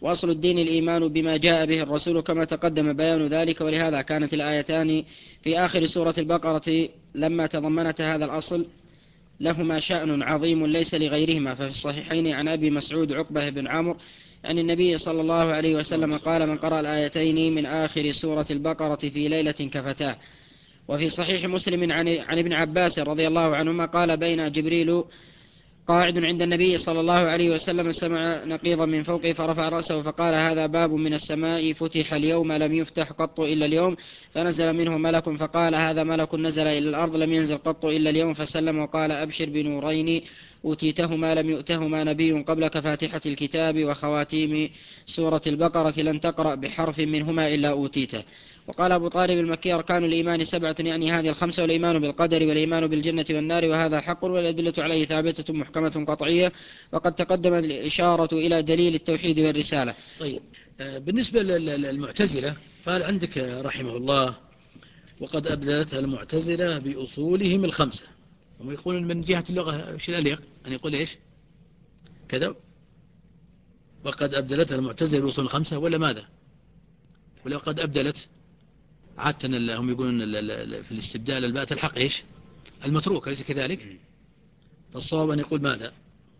وأصل الدين الإيمان بما جاء به الرسول كما تقدم بيان ذلك، ولهذا كانت الآيتان في آخر سورة البقرة لما تضمنت هذا الأصل لهما شأن عظيم ليس لغيرهما. ففي الصحيحين عن أبي مسعود عقبة بن عمرو عن النبي صلى الله عليه وسلم قال: من قرأ الآيتين من آخر سورة البقرة في ليلة كفتاه. وفي صحيح مسلم عن, عن ابن عباس رضي الله عنهما قال: بين جبريل قاعد عند النبي صلى الله عليه وسلم سمع نقيضا من فوقه فرفع رأسه فقال: هذا باب من السماء فتح اليوم لم يفتح قط إلا اليوم. فنزل منه ملك فقال: هذا ملك نزل إلى الأرض لم ينزل قط إلا اليوم. فسلم وقال: أبشر بنورين أوتيتهما لم يؤتهما نبي قبلك، فاتحة الكتاب وخواتيم سورة البقرة، لن تقرأ بحرف منهما إلا أوتيته. وقال أبو طالب المكي: أركان الإيمان سبعة، يعني هذه الخمسة: والإيمان بالقدر، والإيمان بالجنة والنار، وهذا حق، والأدلة عليه ثابتة محكمة قطعية، وقد تقدم الإشارة إلى دليل التوحيد والرسالة. طيب، بالنسبة للمعتزلة قال عندك رحمه الله: وقد أبدلتها المعتزلة بأصولهم الخمسة. هم يقولون من جهة اللغة ايش الأليق أن يقول إيش كذا؟ وقد أبدلتها المعتزلة بأصول الخمسة ولا ماذا؟ ولا قد أبدلت؟ عادة هم يقولون في الاستبدال الباء تلحق إيش المتروك، أليس كذلك؟ فالصواب أن يقول ماذا؟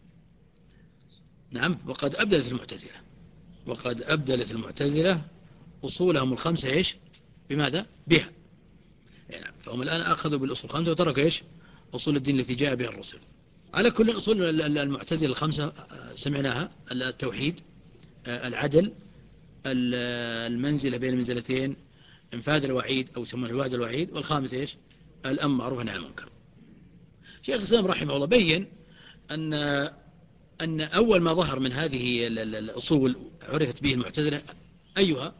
نعم، وقد أبدلت المعتزلة وقد أبدلت المعتزلة أصولهم الخمسة إيش بماذا؟ بها. يعني فهم الآن أخذوا بالأصول الخمسة وتركوا إيش أصول الدين التي جاء بها الرسل. على كل أصول المعتزلة الخمسة سمعناها: التوحيد، العدل، المنزلة بين المنزلتين، انفاذ الوعيد أو يسمونه الوعد الوعيد، والخامس إيش الأمر معروف عن المنكر. شيخ الإسلام رحمه الله بين أن أن أول ما ظهر من هذه الأصول عرفت به المعتزلة أيها؟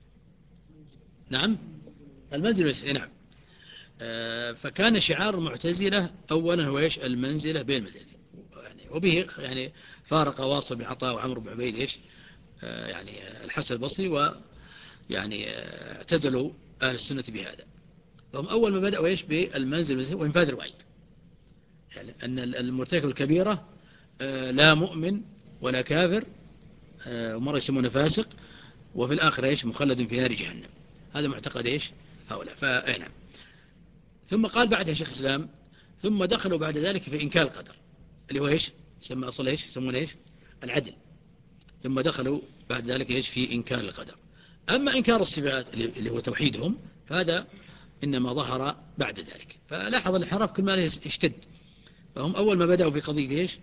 نعم، المنزل والمنزلة. نعم. فكان شعار المعتزلة أولا هو إيش المنزلة بين المنزلتين، يعني وبه يعني فارق واصل بن عطاء وعمرو بن عبيد إيش يعني الحسن البصري، ويعني اعتزلوا أهل السنة بهذا. فهم أول ما بدأوا إيش بالمنزل وإنفاذ الوعيد، يعني أن المرتكب الكبيرة لا مؤمن ولا كافر، ومرة يسمونه فاسق، وفي الآخر إيش مخلد في نار جهنم. هذا معتقد إيش هؤلاء. فأنا ثم قال بعدها شيخ الإسلام: ثم دخلوا بعد ذلك في إنكار القدر، اللي هو إيش سمى أصل إيش يسمونه إيش العدل. ثم دخلوا بعد ذلك إيش في إنكار القدر. أما إنكار الصفات اللي هو توحيدهم فهذا إنما ظهر بعد ذلك. فلاحظ الانحراف كل ما يشتد. فهم أول ما بدأوا في قضية إيش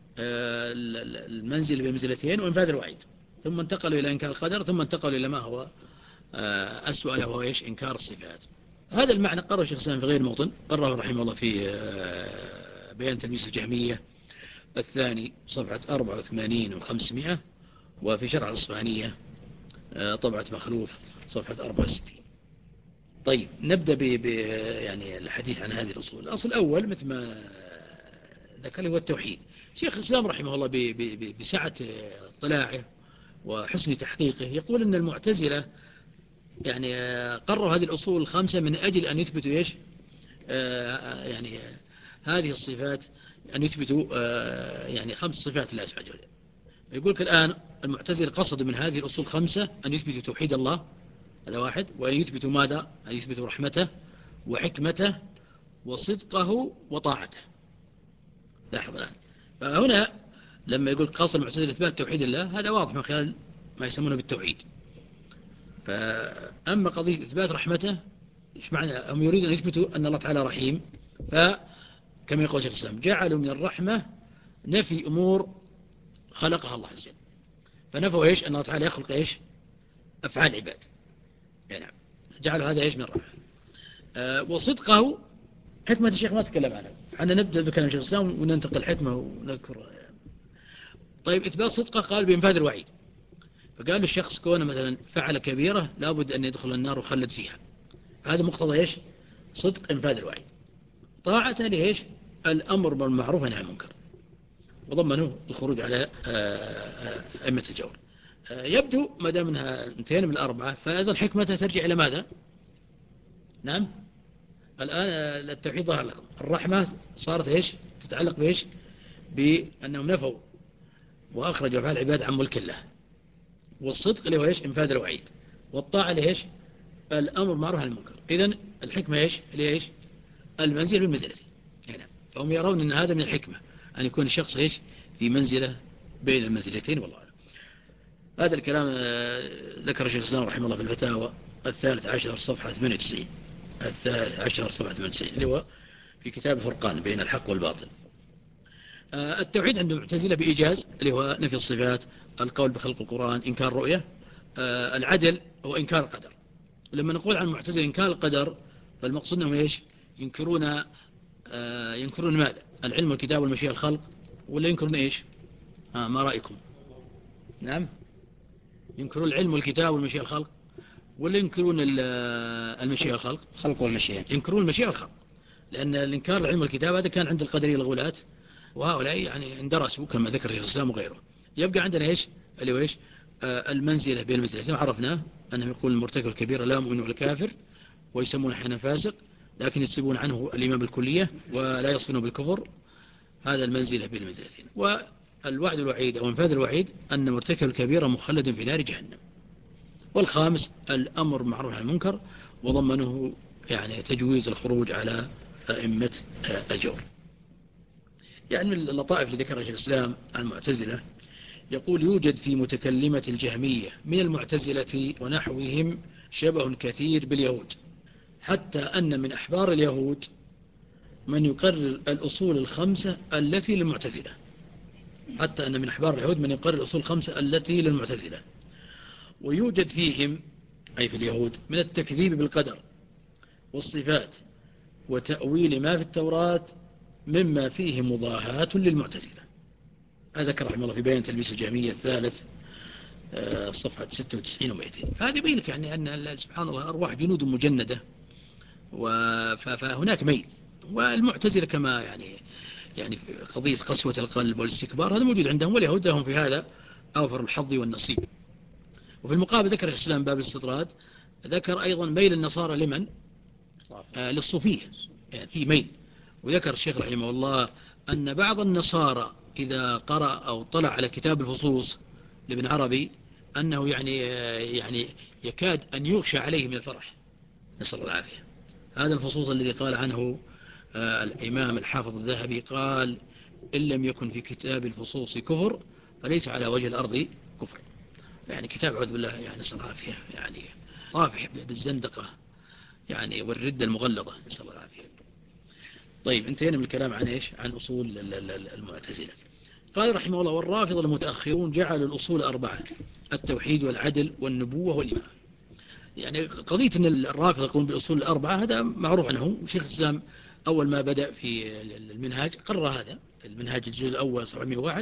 المنزل بمنزلتين وإنفاذ الوعيد، ثم انتقلوا إلى إنكار القدر، ثم انتقلوا إلى ما هو أسوأ له هو إيش إنكار الصفات. هذا المعنى قرره شيخ الإسلام في غير موطن، قرره رحمه الله في بيان تلبيس الجهمية الثاني صفحة أربعة وثمانين وخمسمائة، وفي شرح الإصفهانية طبعة مخلوف صفحة أربعة وستين. طيب، نبدأ ب يعني الحديث عن هذه الأصول. الأصل الأول مثل ما ذكر هو التوحيد. شيخ الإسلام رحمه الله بسعة اطلاعه وحسن تحقيقه يقول أن المعتزلة يعني قرروا هذه الأصول الخمسة من أجل أن يثبتوا إيش يعني هذه الصفات، أن يثبتوا يعني خمس صفات لله سبحانه وتعالى. يقول لك الآن المعتزلة قصدوا من هذه الأصول الخمسة أن يثبتوا توحيد الله، هذا واحد، وأن يثبتوا ماذا؟ أن يثبتوا رحمته وحكمته وصدقه وطاعته. لاحظ الآن، فهنا لما يقول قصد المعتزلة إثبات توحيد الله هذا واضح من خلال ما يسمونه بالتوحيد. فأما قضية إثبات رحمته إيش معنى؟ هم يريدون أن يثبتوا أن الله تعالى رحيم، فكما يقول شيخ الإسلام جعلوا من الرحمة نفي أمور خلقها الله عز وجل، فنفوا إيش أن الله تعالى يخلق إيش أفعال عباد، يعني نعم جعلوا هذا إيش من الرحمة. أه وصدقه حكمة الشيخ ما تكلم عنها، فحنا نبدأ بكلام شيخ الإسلام وننتقل حكمة ونذكر. طيب، إثبات صدقه قال بإنفاذ الوعيد، فقال الشخص كونه مثلا فعل كبيرة لابد أن يدخل النار وخلد فيها، هذا مقتضى إيش صدق إنفاذ الوعيد. طاعته لإيش الأمر بالمعروف والنهي عن المنكر، وضمنوا الخروج على أئمة الجور. يبدو ما دام انها انتهينا من الأربعة فأيضا حكمتها ترجع إلى ماذا؟ نعم، الآن التوحيد ظهر لكم، الرحمة صارت إيش تتعلق بإيش بأنهم نفوا وأخرجوا أفعال العباد عن ملك الله. والصدق اللي هو إيش؟ إنفاذ الوعيد. والطاعة اللي إيش؟ الأمر معروف عن المنكر. إذن الحكمة إيش؟ اللي هي إيش؟ المنزل بالمنزلتين. يعني فهم يرون أن هذا من الحكمة، أن يكون الشخص إيش؟ في منزلة بين المنزلتين. والله أعلم. هذا الكلام ذكر شيخ الإسلام رحمه الله في الفتاوى الثالث عشر صفحة ثمانية وتسعين، الثالث عشر صفحة ثمانية وتسعين، اللي هو في كتاب الفرقان بين الحق والباطل. التوحيد عند المعتزلة بإيجاز اللي هو نفي الصفات، القول بخلق القرآن، إنكار الرؤية، العدل وإنكار القدر. لما نقول عن المعتزلة إنكار القدر فالمقصود أنهم إيش؟ ينكرون آه ينكرون ماذا؟ العلم والكتاب والمشيئة الخلق، ولا ينكرون إيش؟ آه ما رأيكم؟ نعم، ينكرون العلم والكتاب والمشيئة الخلق، ولا ينكرون المشيئة الخلق؟ خلق والمشيئة. ينكرون المشيئة والخلق، لأن الإنكار العلم والكتاب هذا كان عند القدرية الغلاة، وهؤلاء يعني اندرسوا كما ذكر شيخ الإسلام وغيره. يبقى عندنا إيش؟ اللي هو إيش؟ آه المنزلة بين المنزلتين. عرفنا أنهم يقول المرتكب الكبير لا مؤمن ولا كافر، ويسمون حين فاسق، لكن يسلبون عنه الإيمان بالكلية ولا يصفونه بالكفر. هذا المنزلة بين المنزلتين. والوعد الوعيد أو انفاذ الوعيد أن مرتكب الكبيرة مخلد في نار جهنم. والخامس الأمر معروف عن المنكر، وضمنه يعني تجويز الخروج على أئمة الجور. يعني من اللطائف اللي ذكرها شيخ الإسلام عن المعتزلة، يقول يوجد في متكلمة الجهمية من المعتزلة ونحوهم شبه كثير باليهود، حتى أن من أحبار اليهود من يقرر الأصول الخمسة التي للمعتزلة حتى أن من أحبار اليهود من يقرر الأصول الخمسة التي للمعتزلة. ويوجد فيهم أي في اليهود من التكذيب بالقدر والصفات وتأويل ما في التوراة مما فيه مضاهاة للمعتزلة. هذا ذكر رحمه الله في بيان تلبيس الجهمية الثالث صفحة ستة وتسعين ومئتين. فهذا يبين لك يعني أن سبحان الله أرواح جنود مجندة، فهناك ميل. والمعتزلة كما يعني يعني قضية قسوة القلب والاستكبار هذا موجود عندهم، واليهود لهم في هذا أوفر الحظ والنصيب. وفي المقابل ذكر الإسلام باب الاستطراد، ذكر أيضا ميل النصارى لمن؟ آه للصوفية، يعني في ميل. وذكر الشيخ رحمه الله أن بعض النصارى إذا قرأ أو طلع على كتاب الفصوص لابن عربي أنه يعني يعني يكاد أن يغشى عليه من الفرح، نسأل الله العافية. هذا الفصوص الذي قال عنه آه الإمام الحافظ الذهبي، قال إن لم يكن في كتاب الفصوص كفر فليس على وجه الأرض كفر. يعني كتاب عوذ بالله يعني نسأل الله العافية، يعني طافح بالزندقة يعني والردة المغلظة، نسأل الله العافية. طيب انتهينا من الكلام عن إيش؟ عن أصول المعتزلة. قال رحمه الله والرافضة المتأخرون جعلوا الأصول أربعة: التوحيد والعدل والنبوة والإمامة. يعني قضية أن الرافضة يقولون بالأصول الأربعة هذا معروف عنهم. شيخ الإسلام أول ما بدأ في المنهاج قرر هذا، المنهاج الجزء الأول صفحة مئة وواحد.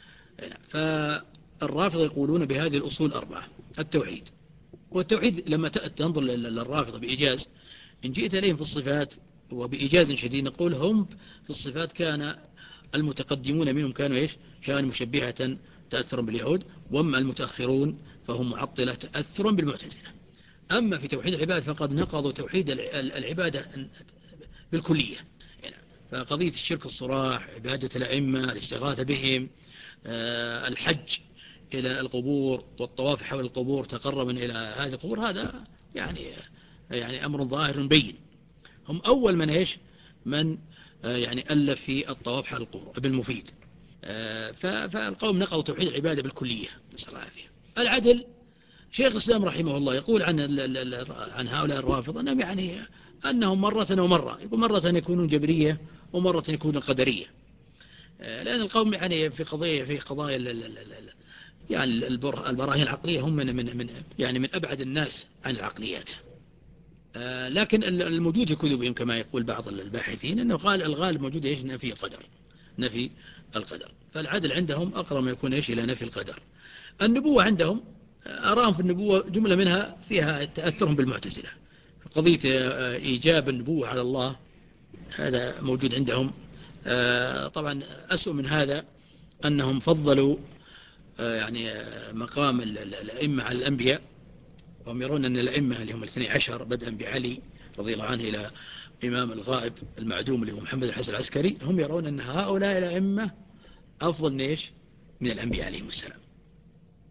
فالرافضة يقولون بهذه الأصول أربعة: التوحيد. والتوحيد لما تنظر للرافضة بإيجاز، إن جئت إليهم في الصفات وبإيجاز شديد نقول هم في الصفات كان المتقدمون منهم كانوا إيش؟ كانوا مشبهة تأثرا باليهود، وأما المتأخرون فهم معطلة تأثرا بالمعتزلة. أما في توحيد العبادة فقد نقضوا توحيد العبادة بالكلية. يعني فقضية الشرك الصراح، عبادة الأئمة، الاستغاثة بهم، الحج إلى القبور والطواف حول القبور تقربا إلى هذه القبور، هذا يعني يعني أمر ظاهر بين. هم أول من إيش؟ من يعني ألف في الطواف حول القبور ابن المفيد. فالقوم نقضوا توحيد العبادة بالكلية، نسأل الله العافية. العدل، شيخ الإسلام رحمه الله يقول عن عن هؤلاء الرافضة أنهم يعني أنهم مرة ومرة، يقول مرة يكونون جبرية ومرة يكونون قدرية، لأن القوم يعني في قضايا في قضايا يعني البراهين العقلية هم من من من يعني من أبعد الناس عن العقليات. لكن الموجود في كتبهم كما يقول بعض الباحثين أنه قال الغالب موجود إيش؟ نفي القدر، نفي القدر. فالعدل عندهم أقرب ما يكون إيش؟ إلى نفي القدر. النبوة عندهم أراهم في النبوة جملة منها فيها تأثرهم بالمعتزلة، قضية إيجاب النبوة على الله هذا موجود عندهم. طبعا أسوأ من هذا أنهم فضلوا يعني مقام الأئمة على الأنبياء، وهم يرون أن الأئمة اللي هم الاثني عشر بدءا بعلي رضي الله عنه إلى إمام الغائب المعدوم اللي هو محمد الحسن العسكري، هم يرون أن هؤلاء الأئمة أفضل نيش من الأنبياء عليهم السلام.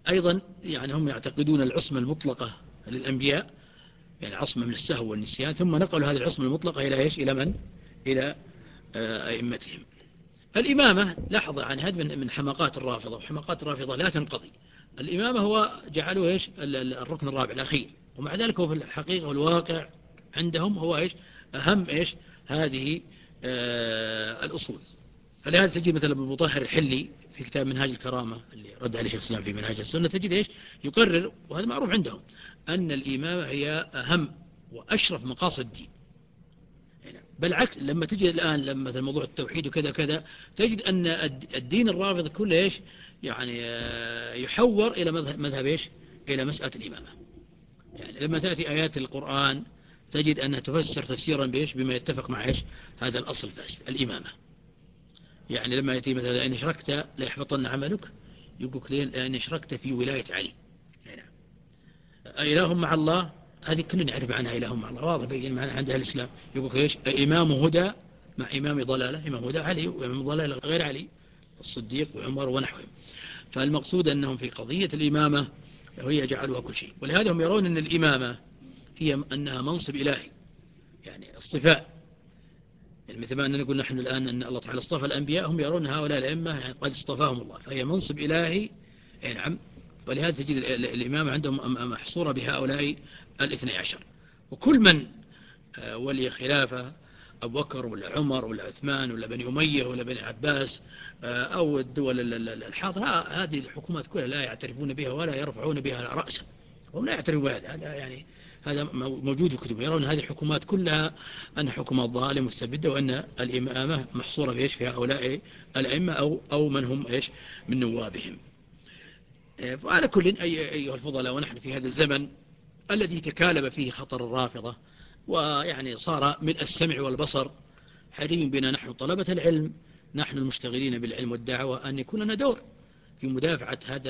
أيضا يعني هم يعتقدون العصمة المطلقة للأنبياء، يعني عصمة من السهو والنسيان، ثم نقلوا هذه العصمة المطلقة إلى إيش؟ إلى من؟ إلى أئمتهم. الإمامة لاحظ عن هذا من حماقات الرافضة، وحماقات الرافضة لا تنقضي. الإمامة هو جعلوا إيش؟ الركن الرابع الأخير، ومع ذلك هو في الحقيقة والواقع عندهم هو إيش؟ أهم إيش؟ هذه آه الأصول. فلهذا تجد مثلا ابن مطهر الحلي في كتاب منهاج الكرامة اللي رد عليه شيخ الإسلام في منهاج السنة، تجد إيش؟ يقرر، وهذا معروف عندهم، أن الإمامة هي أهم وأشرف مقاصد الدين. بالعكس لما تجي الآن لما مثل موضوع التوحيد وكذا كذا، تجد أن الدين الرافض كله إيش؟ يعني يحور إلى مذهب إيش؟ إلى مسألة الإمامة. يعني لما تأتي آيات القرآن تجد أنها تفسر تفسيرا بإيش؟ بما يتفق مع إيش؟ هذا الأصل فاسد الإمامة. يعني لما يأتي مثلا إن أشركت لا يحبطن عملك، يقول لي إن أشركت في ولاية علي. يعني إله مع الله، هذه كلنا نعرف عنها إله مع الله، واضح بين معنى عند أهل الإسلام. يقول إيش؟ إمام هدى مع إمام ضلالة، إمام هدى علي وإمام ضلالة غير علي، الصديق وعمر ونحوهم. فالمقصود أنهم في قضية الإمامة هي جعلوها كل شيء، ولهذا هم يرون أن الإمامة هي أنها منصب إلهي، يعني اصطفاء. يعني مثل ما أننا نقول نحن الآن أن الله تعالى اصطفى الأنبياء، هم يرون هؤلاء الأئمة يعني قد اصطفاهم الله، فهي منصب إلهي. يعني نعم. ولهذا تجد الإمامة عندهم محصورة بهؤلاء الاثني عشر، وكل من ولي خلافة، أبو بكر ولا عمر ولا عثمان ولا بني أمية ولا بني عباس أو الدول الحاضرة، هذه الحكومات كلها لا يعترفون بها ولا يرفعون بها رأسا، هم لا يعترفون بهذا. هذا يعني هذا موجود في كتب، يرون هذه الحكومات كلها أن حكومات ظالمة مستبدة، وأن الإمامة محصورة بإيش؟ في هؤلاء الأئمة أو أو من هم إيش؟ من نوابهم. وعلى كل أيها الفضلاء، ونحن في هذا الزمن الذي تكالب فيه خطر الرافضة ويعني صار من السمع والبصر، حري بنا نحن طلبة العلم، نحن المشتغلين بالعلم والدعوة، أن يكون لنا دور في مدافعة هذا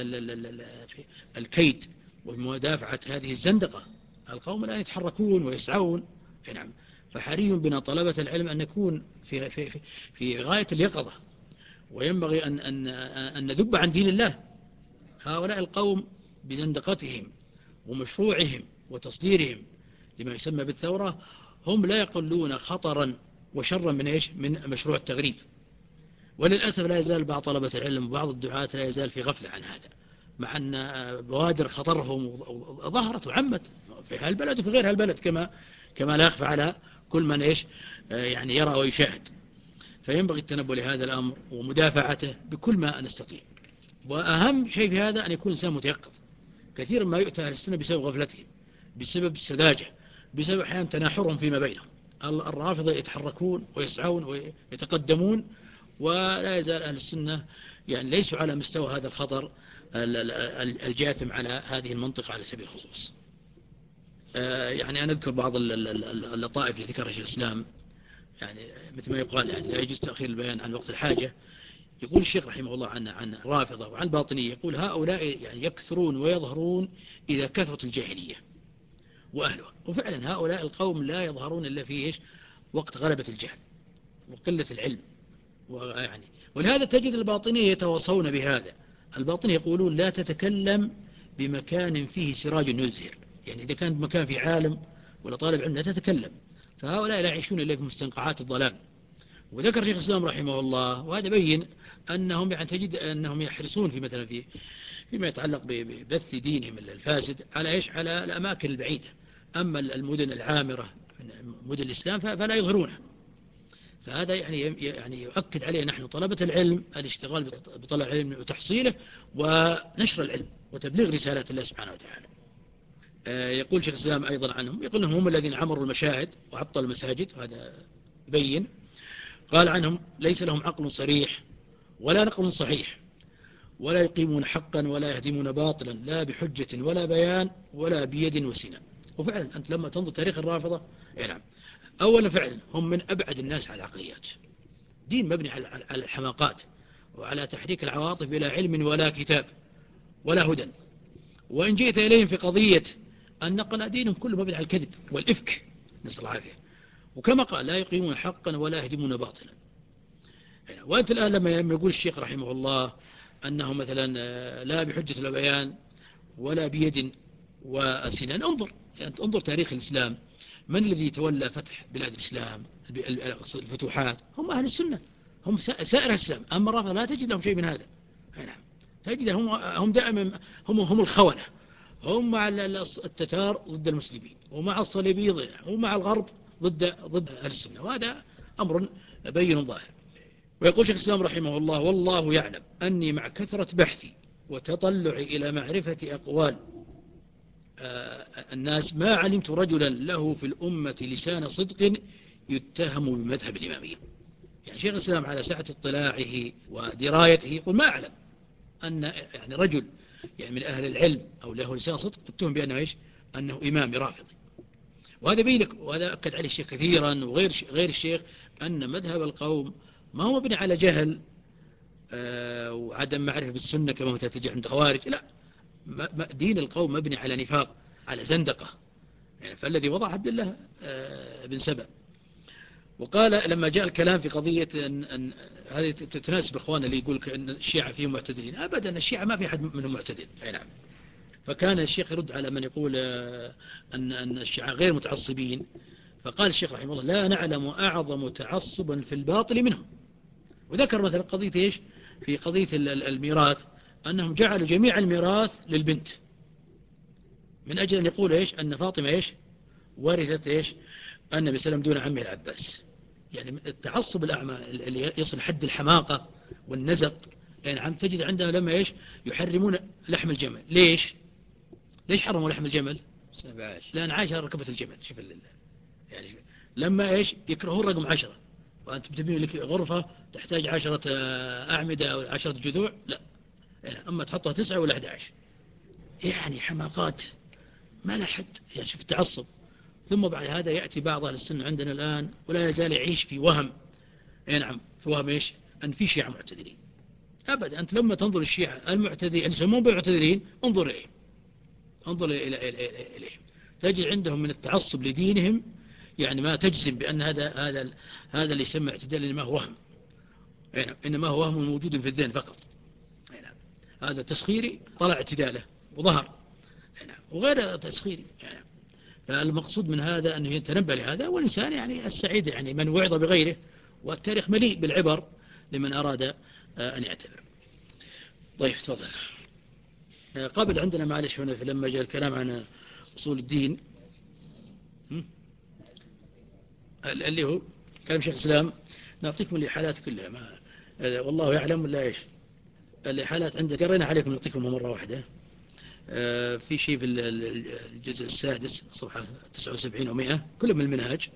الكيد ومدافعة هذه الزندقة. القوم الآن يتحركون ويسعون. نعم. فحري بنا طلبة العلم أن نكون في, في, في, في غاية اليقظة، وينبغي أن, أن, أن نذب عن دين الله. هؤلاء القوم بزندقتهم ومشروعهم وتصديرهم لما يسمى بالثورة، هم لا يقلون خطرا وشرا من إيش؟ من مشروع التغريب. وللأسف لا يزال بعض طلبة العلم وبعض الدعاة لا يزال في غفلة عن هذا، مع أن بوادر خطرهم ظهرت وعمت في هالبلد وفي غير هالبلد، كما كما لا يخفى على كل من إيش؟ يعني يرى ويشاهد. فينبغي التنبؤ لهذا الأمر ومدافعته بكل ما نستطيع. وأهم شيء في هذا أن يكون الإنسان متيقظ. كثيرا ما يؤتى أهل السنة بسبب غفلتهم، بسبب السذاجة، بسبب أحيانا تناحرهم فيما بينهم. الرافضة يتحركون ويسعون ويتقدمون، ولا يزال أهل السنة يعني ليسوا على مستوى هذا الخطر الجاثم على هذه المنطقة على سبيل الخصوص. يعني أنا أذكر بعض اللطائف اللي ذكرها شيخ الإسلام، يعني مثل ما يقال يعني لا يجوز تأخير البيان عن وقت الحاجة. يقول الشيخ رحمه الله عن عن الرافضة وعن الباطنية، يقول هؤلاء يعني يكثرون ويظهرون إذا كثرت الجاهلية وأهلها. وفعلا هؤلاء القوم لا يظهرون إلا في إيش؟ وقت غلبة الجهل وقلة العلم. ويعني ولهذا تجد الباطنية يتواصون بهذا. الباطنية يقولون لا تتكلم بمكان فيه سراج يزهر، يعني إذا كان بمكان في عالم ولا طالب علم لا تتكلم. فهؤلاء لا يعيشون إلا في مستنقعات الضلال. وذكر شيخ الإسلام رحمه الله، وهذا بين أنهم يعني تجد أنهم يحرصون في مثلا في فيما يتعلق ببث دينهم الفاسد على إيش؟ على الأماكن البعيدة. أما المدن العامرة مدن الإسلام فلا يظهرونها. فهذا يعني يعني يؤكد عليه نحن طلبة العلم الاشتغال بطلب العلم وتحصيله ونشر العلم وتبليغ رسالة الله سبحانه وتعالى. يقول شيخ الإسلام أيضا عنهم، يقول أنهم هم الذين عمروا المشاهد وعطلوا المساجد، وهذا يبين. قال عنهم ليس لهم عقل صريح ولا نقل صحيح، ولا يقيمون حقا ولا يهدمون باطلا، لا بحجة ولا بيان ولا بيد وسنان. وفعلا أنت لما تنظر تاريخ الرافضة، نعم، أولا فعلا هم من أبعد الناس على العقليات. دين مبني على الحماقات وعلى تحريك العواطف بلا علم ولا كتاب ولا هدى. وإن جئت إليهم في قضية النقل، دينهم كله مبني على الكذب والإفك، نسأل العافية. وكما قال لا يقيمون حقا ولا يهدمون باطلا. وأنت الآن لما يقول الشيخ رحمه الله أنه مثلا لا بحجة ولا بيان، ولا بيد وسنان. انظر يعني انظر تاريخ الإسلام، من الذي تولى فتح بلاد الإسلام الفتوحات؟ هم أهل السنة، هم سائر الإسلام. أما الرافضة لا تجد لهم شيء من هذا. نعم، تجد هم هم دائما هم هم الخونة، هم مع التتار ضد المسلمين، ومع الصليبيين، ومع الغرب ضد ضد أهل السنة، وهذا أمر بين ظاهر. ويقول شيخ الإسلام رحمه الله: والله يعلم أني مع كثرة بحثي وتطلعي إلى معرفة أقوال الناس ما علمت رجلا له في الأمة لسان صدق يتهم بمذهب الإمامية. يعني شيخ الإسلام على سعة اطلاعه ودرايته يقول: ما أعلم أن يعني رجل يعني من أهل العلم أو له لسان صدق اتهم بأنه إيش؟ أنه إمام رافضي. وهذا بينك، وهذا أكد عليه الشيخ كثيرا وغير غير الشيخ، أن مذهب القوم ما هو مبني على جهل آه وعدم معرفة بالسنة كما مثلا تجي عند خوارج. لا، دين القوم مبني على نفاق، على زندقة. يعني فالذي وضع عبد الله آه بن سبأ. وقال لما جاء الكلام في قضية أن, أن هذه تتناسب إخواننا اللي يقول أن الشيعة فيهم معتدلين. أبدا، الشيعة ما في أحد منهم معتدل. أي نعم. فكان الشيخ يرد على من يقول أن أن الشيعة غير متعصبين، فقال الشيخ رحمه الله: لا نعلم أعظم تعصبا في الباطل منهم. وذكر مثلا قضية إيش؟ في قضية الميراث، أنهم جعلوا جميع الميراث للبنت من أجل أن يقول إيش؟ أن فاطمة إيش؟ ورثت إيش؟ النبي صلى الله عليه وسلم دون عمه العباس. يعني التعصب الأعمى اللي يصل حد الحماقة والنزق. يعني عم تجد عندهم لما إيش؟ يحرمون لحم الجمل. ليش؟ ليش حرموا لحم الجمل؟ لأن عائشة ركبت الجمل. شوف يعني شوف. لما إيش؟ يكرهون رقم عشرة، وأنت بتبني لك غرفة تحتاج عشرة أعمدة أو عشرة جذوع. لا، يعني أما تحطها تسعة ولا أحد عشر. يعني حماقات ما لا حد. يعني شوف التعصب. ثم بعد هذا يأتي بعض أهل السنة عندنا الآن ولا يزال يعيش في وهم. اي نعم، في وهم إيش؟ أن في شيعة معتدلين. أبدا، أنت لما تنظر الشيعة المعتدلين اللي يسمون بالمعتدلين، انظر إليهم، انظر إلى إليهم، تجد عندهم من التعصب لدينهم يعني ما تجزم بأن هذا هذا هذا اللي يسمى اعتدال إنما هو وهم. اي نعم، إنما هو وهم موجود في الذهن فقط. اي نعم، هذا تسخيري طلع اعتداله وظهر. اي نعم، وغير تسخيري. يعني فالمقصود من هذا أنه يتنبه لهذا، والإنسان يعني السعيد يعني من وعظ بغيره، والتاريخ مليء بالعبر لمن أراد أن يعتبر. طيب تفضل. قبل عندنا معلش هنا لما جاء الكلام عن أصول الدين اللي هو كلام شيخ الإسلام، نعطيكم الإحالات كلها. ما والله يعلم ولا إيش الإحالات عندك قرينا عليكم، نعطيكم مرة واحدة. في شيء في الجزء السادس صفحة تسعة وسبعين ومئة كله من المنهاج.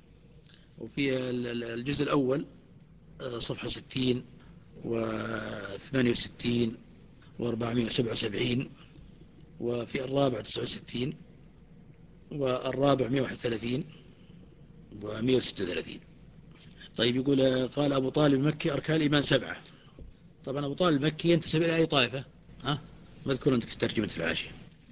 وفي الجزء الأول صفحة ستين وثمانية وستين وأربعمائة وسبعة وسبعين، وفي الرابع تسعة وستين، والرابع مئة وواحد وثلاثين ومئة وستة وثلاثين. طيب يقول: قال أبو طالب المكي: أركان الإيمان سبعة. طبعا أبو طالب المكي ينتسب إلى أي طائفة؟ ها؟ مذكور عندك في ترجمة في العاشية.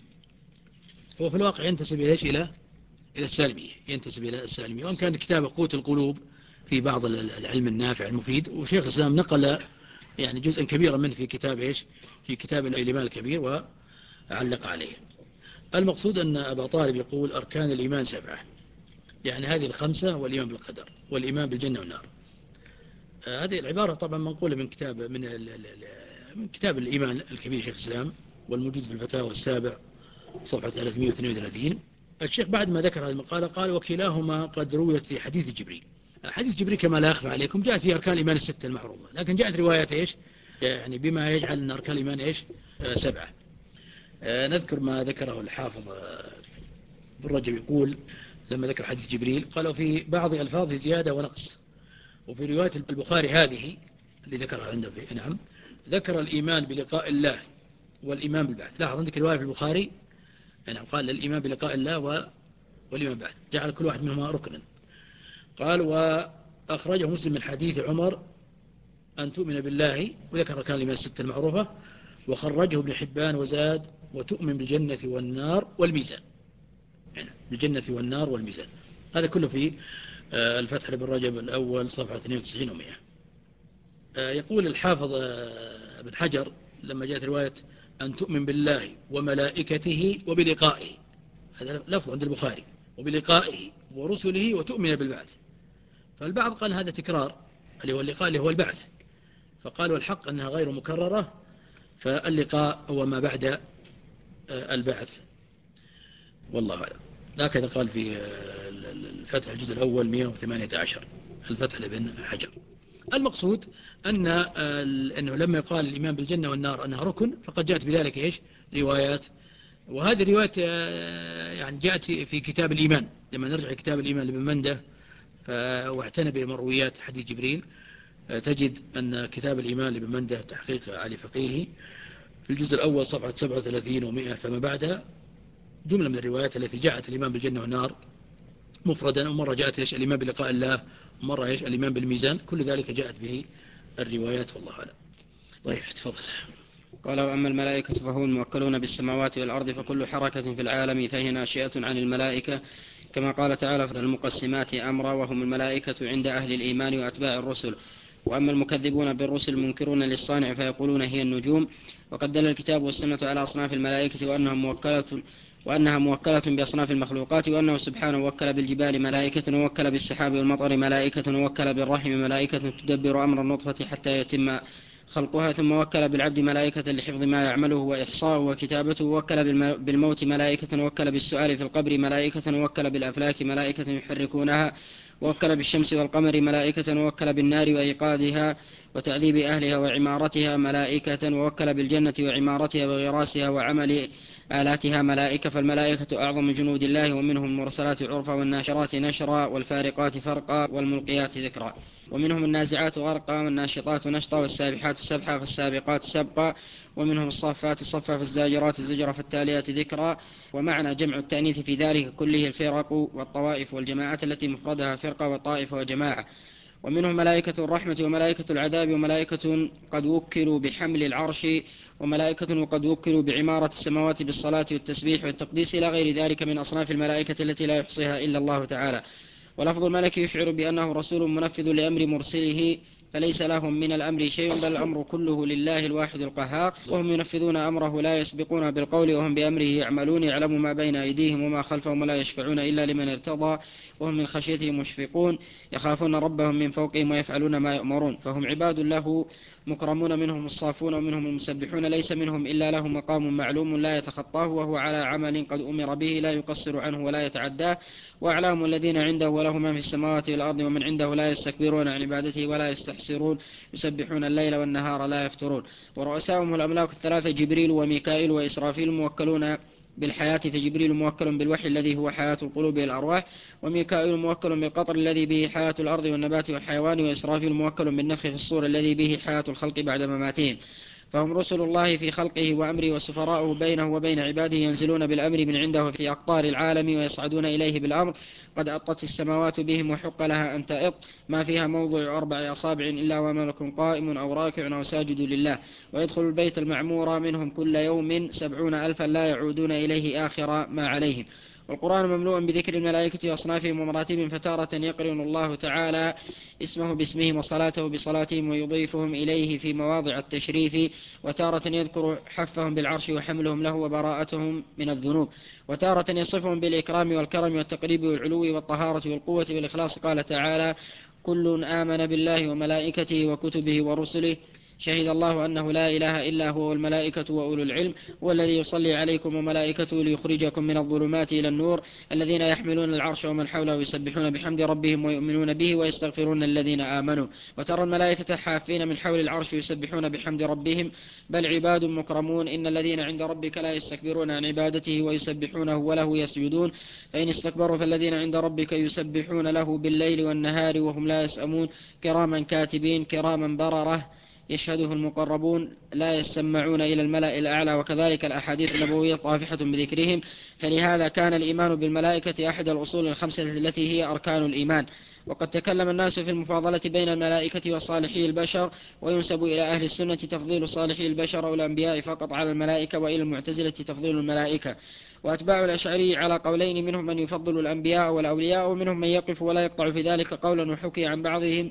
هو في الواقع ينتسب إلى إيش؟ إلى إلى السالمية، ينتسب إلى السالمية. وأن كان كتابه قوت القلوب في بعض العلم النافع المفيد، وشيخ الإسلام نقل يعني جزءا كبيرا منه في كتاب إيش؟ في كتاب الإيمان الكبير وعلق عليه. المقصود أن أبا طالب يقول: أركان الإيمان سبعة، يعني هذه الخمسة: والإيمان بالقدر، والإيمان بالجنة والنار. آه هذه العبارة طبعا منقولة من كتاب من من كتاب الإيمان الكبير شيخ الإسلام، والموجود في الفتاوى السابع صفحة ثلاثمائة واثنين وثلاثين. الشيخ بعد ما ذكر هذه المقالة قال: وكلاهما قد رويت في حديث جبريل. حديث جبريل كما لا أخفى عليكم جاءت في أركان الإيمان الستة المعروفة، لكن جاءت روايات إيش؟ يعني بما يجعل أن أركان الإيمان إيش؟ آه سبعة. آه نذكر ما ذكره الحافظ آه ابن رجب، يقول لما ذكر حديث جبريل قالوا في بعض ألفاظه زيادة ونقص. وفي رواية البخاري هذه اللي ذكرها عنده في نعم ذكر الإيمان بلقاء الله والإيمان بالبعث. لاحظ عندك رواية في البخاري نعم قال الإيمان بلقاء الله والإيمان بالبعث، جعل كل واحد منهما ركنا. قال: وأخرجه مسلم من حديث عمر أن تؤمن بالله، وذكر أركان الإيمان الستة المعروفة. وخرجه ابن حبان وزاد: وتؤمن بالجنة والنار والميزان. يعني بالجنة والنار والميزان. هذا كله في الفتح لابن رجب الأول صفحة اثنين وتسعين ومئة. يقول الحافظ ابن حجر لما جاءت رواية أن تؤمن بالله وملائكته وبلقائه، هذا لفظ عند البخاري، وبلقائه ورسله وتؤمن بالبعث. فالبعض قال هذا تكرار، اللي هو اللقاء اللي هو البعث، فقال والحق أنها غير مكررة، فاللقاء هو ما بعد البعث، والله أعلم. هكذا قال في الفتح الجزء الأول مئة وثمانية عشر، الفتح لابن حجر. المقصود أن أنه لما يقال الإيمان بالجنة والنار أنها ركن، فقد جاءت بذلك إيش روايات، وهذه الروايات يعني جاءت في كتاب الإيمان. لما نرجع كتاب الإيمان لابن منده واعتنى بمرويات حديث جبريل، تجد أن كتاب الإيمان لابن منده تحقيق علي فقيهي في الجزء الأول صفحة سبعة وثلاثين ومئة فما بعدها جملة من الروايات التي جاءت الإيمان بالجنة والنار مفردا، ومرة جاءت إيش الإيمان بلقاء الله، ومرة إيش الإيمان بالميزان، كل ذلك جاءت به الروايات، والله أعلم. طيب تفضل. قال وأما الملائكة فهم الموكلون بالسماوات والأرض، فكل حركة في العالم فهي ناشئة عن الملائكة، كما قال تعالى فالمقسمات أمرا، وهم الملائكة عند أهل الإيمان وأتباع الرسل. وأما المكذبون بالرسل المنكرون للصانع فيقولون هي النجوم. وقد دل الكتاب والسنة على أصناف الملائكة وأنها موكلة وأنها موكلة بأصناف المخلوقات، وأنه سبحانه وكل بالجبال ملائكة، ووكل بالسحاب والمطر ملائكة، ووكل بالرحم ملائكة تدبر أمر النطفة حتى يتم خلقها، ثم وكل بالعبد ملائكة لحفظ ما يعمله وإحصاءه وكتابته، ووكل بالموت ملائكة، ووكل بالسؤال في القبر ملائكة، ووكل بالأفلاك ملائكة يحركونها، ووكل بالشمس والقمر ملائكة، ووكل بالنار وإيقادها وتعذيب أهلها وعمارتها ملائكة، ووكل بالجنة وعمارتها وغراسها وعمل آلاتها ملائكة. فالملائكة أعظم جنود الله، ومنهم المرسلات عرفا والناشرات نشرا والفارقات فرقا والملقيات ذكرا، ومنهم النازعات غرقا والناشطات نشطا والسابحات سبحا فالسابقات سبقا، ومنهم الصافات صفا فالزاجرات زجرا فالتاليات ذكرا. ومعنى جمع التأنيث في ذلك كله الفرق والطوائف والجماعات التي مفردها فرقة وطائفة وجماعة. ومنهم ملائكة الرحمة وملائكة العذاب وملائكة قد وكلوا بحمل العرش وملائكة قد وكلوا بعمارة السماوات بالصلاة والتسبيح والتقديس إلى غير ذلك من أصناف الملائكة التي لا يحصيها إلا الله تعالى. ولفظ الملك يشعر بأنه رسول منفذ لأمر مرسله، فليس لهم من الأمر شيء، بل الأمر كله لله الواحد القهار، وهم ينفذون أمره لا يسبقون بالقول، وهم بأمره يعملون، يعلم ما بين أيديهم وما خلفهم ولا يشفعون إلا لمن ارتضى، وهم من خشيته مشفقون، يخافون ربهم من فوقهم ويفعلون ما يؤمرون، فهم عباد له مكرمون، منهم الصافون ومنهم المسبحون، ليس منهم إلا له مقام معلوم لا يتخطاه، وهو على عمل قد أمر به لا يقصر عنه ولا يتعداه. وأعلام الذين عنده وله ما في السماوات والأرض ومن عنده لا يستكبرون عن عبادته ولا يستحسرون، يسبحون الليل والنهار لا يفترون. ورؤساهم الأملاك الثلاثة جبريل وميكائيل وإسرافيل موكلون بالحياة، فجبريل موكل بالوحي الذي هو حياة القلوب والأرواح، وميكائيل موكل بالقطر الذي به حياة الأرض والنبات والحيوان، وإسرافيل موكل بالنفخ في الصور الذي به حياة الخلق بعد مماتهم. فهم رسل الله في خلقه وأمره وسفراؤه بينه وبين عباده، ينزلون بالأمر من عنده في أقطار العالم ويصعدون إليه بالأمر. قد أطت السماوات بهم وحق لها أن تأط، ما فيها موضع أربع أصابع إلا وملك قائم أو راكع أو ساجد لله. ويدخل البيت المعمور منهم كل يوم سبعون ألفا لا يعودون إليه آخر ما عليهم. والقرآن مملوء بذكر الملائكة وأصنافهم ومراتبهم، فتارة يقرن الله تعالى اسمه باسمهم وصلاته بصلاتهم ويضيفهم إليه في مواضع التشريف، وتارة يذكر حفهم بالعرش وحملهم له وبراءتهم من الذنوب، وتارة يصفهم بالإكرام والكرم والتقريب والعلو والطهارة والقوة والإخلاص. قال تعالى كل آمن بالله وملائكته وكتبه ورسله شهد الله أنه لا إله إلا هو والملائكة وأولو العلم، والذي يصلي عليكم وملائكته ليخرجكم من الظلمات إلى النور، الذين يحملون العرش ومن حوله يسبحون بحمد ربهم ويؤمنون به ويستغفرون الذين آمنوا. وترى الملائكة حافين من حول العرش يسبحون بحمد ربهم، بل عباد مكرمون، إن الذين عند ربك لا يستكبرون عن عبادته ويسبحونه وله يسجدون، فإن استكبروا فالذين عند ربك يسبحون له بالليل والنهار وهم لا يسأمون، كراما كاتبين كراما بررة يشهده المقربون لا يسمعون إلى الملأ الأعلى. وكذلك الأحاديث النبوية طافحة بذكرهم، فلهذا كان الإيمان بالملائكة أحد الأصول الخمسة التي هي أركان الإيمان. وقد تكلم الناس في المفاضلة بين الملائكة وصالحي البشر، وينسب إلى أهل السنة تفضيل صالحي البشر والأنبياء فقط على الملائكة، وإلى المعتزلة تفضيل الملائكة. وأتباع الأشعري على قولين، منهم من يفضل الأنبياء والأولياء، ومنهم من يقف ولا يقطع في ذلك قولا، وحكي عن بعضهم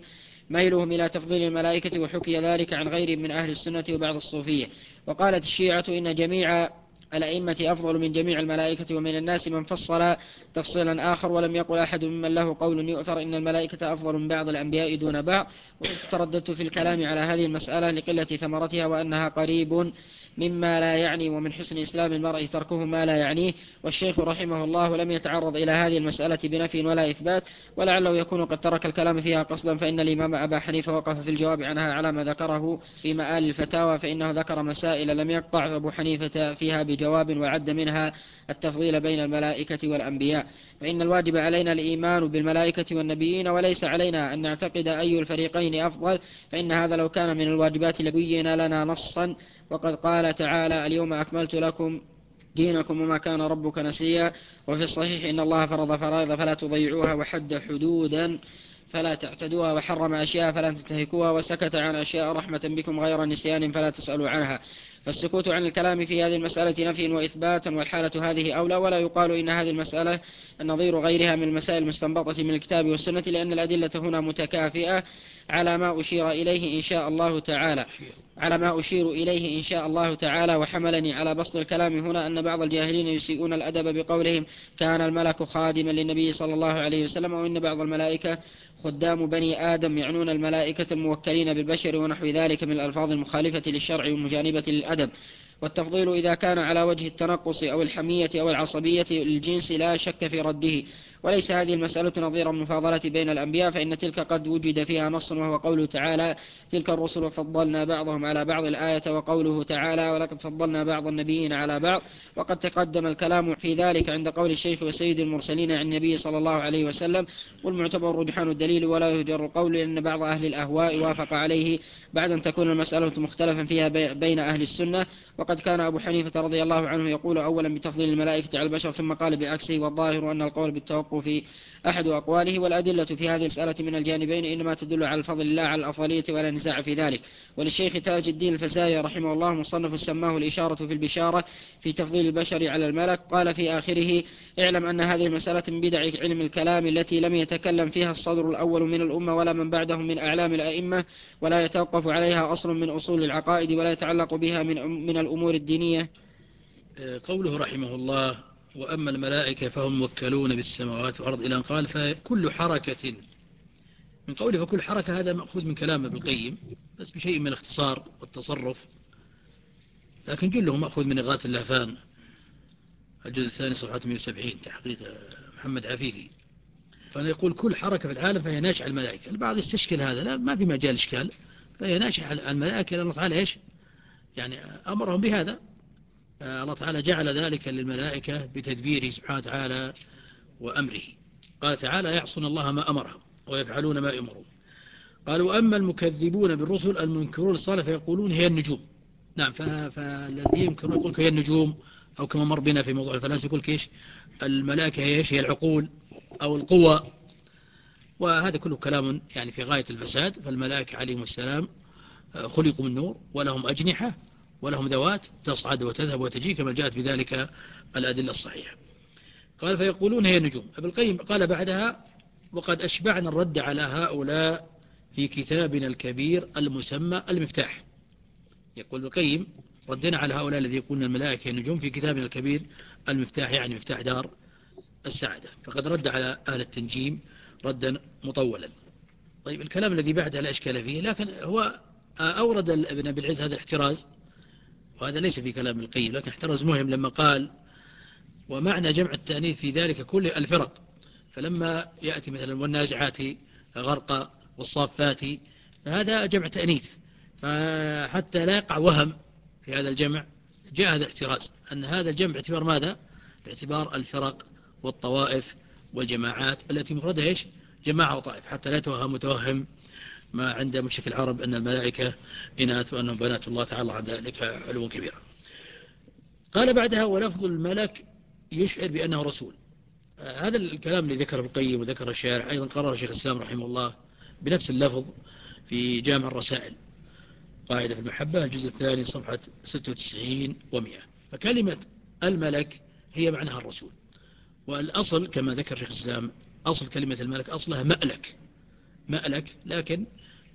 ميلهم إلى تفضيل الملائكة، وحكي ذلك عن غير من أهل السنة وبعض الصوفية. وقالت الشيعة إن جميع الأئمة أفضل من جميع الملائكة، ومن الناس من فصل تفصيلا آخر، ولم يقل أحد ممن له قول يؤثر إن الملائكة أفضل من بعض الأنبياء دون بعض. وترددت في الكلام على هذه المسألة لقلة ثمرتها، وأنها قريب مما لا يعني، ومن حسن إسلام المرء تركه ما لا يعنيه. والشيخ رحمه الله لم يتعرض إلى هذه المسألة بنفي ولا إثبات، ولعله يكون قد ترك الكلام فيها قصدا، فإن الإمام أبا حنيفة وقف في الجواب عنها على ما ذكره في مآل الفتاوى، فإنه ذكر مسائل لم يقطع أبو حنيفة فيها بجواب، وعد منها التفضيل بين الملائكة والأنبياء. فإن الواجب علينا الإيمان بالملائكة والنبيين، وليس علينا أن نعتقد أي الفريقين أفضل، فإن هذا لو كان من الواجبات لبين لنا نصا. وقد قال تعالى: اليوم أكملت لكم دينكم وما كان ربك نسيا. وفي الصحيح: إن الله فرض فرائض فلا تضيعوها، وحد حدودا فلا تعتدوها، وحرم أشياء فلا تنتهكوها، وسكت عن أشياء رحمة بكم غير نسيان فلا تسألوا عنها. فالسكوت عن الكلام في هذه المسألة نفي وإثبات، والحالة هذه أولى. ولا يقال إن هذه المسألة نظير غيرها من المسائل المستنبطة من الكتاب والسنة، لأن الأدلة هنا متكافئة على ما أشير إليه إن شاء الله تعالى على ما أشير إليه إن شاء الله تعالى. وحملني على بسط الكلام هنا أن بعض الجاهلين يسيئون الأدب بقولهم: كان الملك خادما للنبي صلى الله عليه وسلم، وإن بعض الملائكة خدام بني آدم، يعنون الملائكة الموكلين بالبشر ونحو ذلك من الألفاظ المخالفة للشرع والمجانبة للأدب. والتفضيل إذا كان على وجه التنقص أو الحمية أو العصبية للجنس لا شك في رده. وليس هذه المسألة نظير المفاضلة بين الأنبياء، فإن تلك قد وجد فيها نص، وهو قوله تعالى: تلك الرسل فضلنا بعضهم على بعض الآية. وقوله تعالى: ولقد فضلنا بعض النبيين على بعض. وقد تقدم الكلام في ذلك عند قول الشيخ: وسيد المرسلين عن النبي صلى الله عليه وسلم. والمعتبر رجحان الدليل، ولا يهجر القول، لأن بعض أهل الأهواء وافق عليه بعد أن تكون المسألة مختلفا فيها بين أهل السنة. وقد كان أبو حنيفة رضي الله عنه يقول أولا بتفضيل الملائكة على البشر، ثم قال بعكسه. والظاهر أن القول بالتوقف أحد أقواله، والأدلة في هذه المسألة من الجانبين إنما تدل على الفضل الله على الأفضلية، ولا نزاع في ذلك. وللشيخ تاج الدين الفزاري رحمه الله مصنف سماه الإشارة في البشارة في تفضيل البشر على الملك. قال في آخره: اعلم أن هذه المسألة من بدع علم الكلام التي لم يتكلم فيها الصدر الأول من الأمة ولا من بعدهم من أعلام الأئمة، ولا يتوقف عليها أصل من أصول العقائد، ولا يتعلق بها من, من الأمور الدينية. قوله رحمه الله: وأما الملائكة فهم موكلون بالسماوات والأرض، إلى أن قال: فكل حركة. من قوله فكل حركة هذا مأخوذ من كلام ابن القيم، بس بشيء من الاختصار والتصرف، لكن جله مأخوذ من إغاثة اللهفان الجزء الثاني صفحة مئة وسبعين تحقيق محمد عفيفي. فأنا يقول كل حركة في العالم فهي ناشئة الملائكة. البعض يستشكل هذا، لا، ما في مجال إشكال، فهي ناشئة الملائكة، لأن الله تعالى إيش يعني أمرهم بهذا. الله تعالى جعل ذلك للملائكة بتدبيره سبحانه وتعالى وأمره. قال تعالى: يعصون الله ما أمرهم ويفعلون ما يؤمرون. قالوا: أما المكذبون بالرسل المنكرون الصالح فيقولون هي النجوم. نعم، فالذي ينكرون يقول هي النجوم، أو كما مر بنا في موضوع الفلاسفة يقول كيش الملائكة هي هي العقول أو القوى. وهذا كله كلام يعني في غاية الفساد. فالملائكة عليهم السلام خلقوا من نور، ولهم أجنحة، ولهم ذوات تصعد وتذهب وتجي، كما جاءت بذلك الأدلة الصحيحة. قال: فيقولون هي النجوم. ابن القيم قال بعدها: وقد أشبعنا الرد على هؤلاء في كتابنا الكبير المسمى المفتاح. يقول ابن القيم: ردنا على هؤلاء الذي يقولون الملائكة هي النجوم في كتابنا الكبير المفتاح، يعني مفتاح دار السعادة. فقد رد على أهل التنجيم ردا مطولا. طيب، الكلام الذي بعدها لا إشكال فيه، لكن هو أورد ابن أبي العز هذا الاحتراز، وهذا ليس في كلام ابن القيم، لكن احتراز مهم لما قال: ومعنى جمع التأنيث في ذلك كل الفرق. فلما يأتي مثلا والنازعات غرقا والصافات، فهذا جمع تأنيث، فحتى لا يقع وهم في هذا الجمع جاء هذا الاحتراز أن هذا الجمع باعتبار ماذا؟ باعتبار الفرق والطوائف والجماعات التي مفردها إيش؟ جماعة وطائف، حتى لا يتوهم متوهم ما عند مشرك العرب أن الملائكة إناث وأنهم بنات الله تعالى عن ذلك علو كبير. قال بعدها: ولفظ الملك يشعر بأنه رسول. هذا الكلام اللي ذكر ابن القيم وذكر الشارح أيضا قرر شيخ الإسلام رحمه الله بنفس اللفظ في جامع الرسائل، قاعدة في المحبة الجزء الثاني صفحة ستة وتسعين ومئة. فكلمة الملك هي معناها الرسول. والأصل كما ذكر شيخ الإسلام أصل كلمة الملك أصلها مألك، مألك، لكن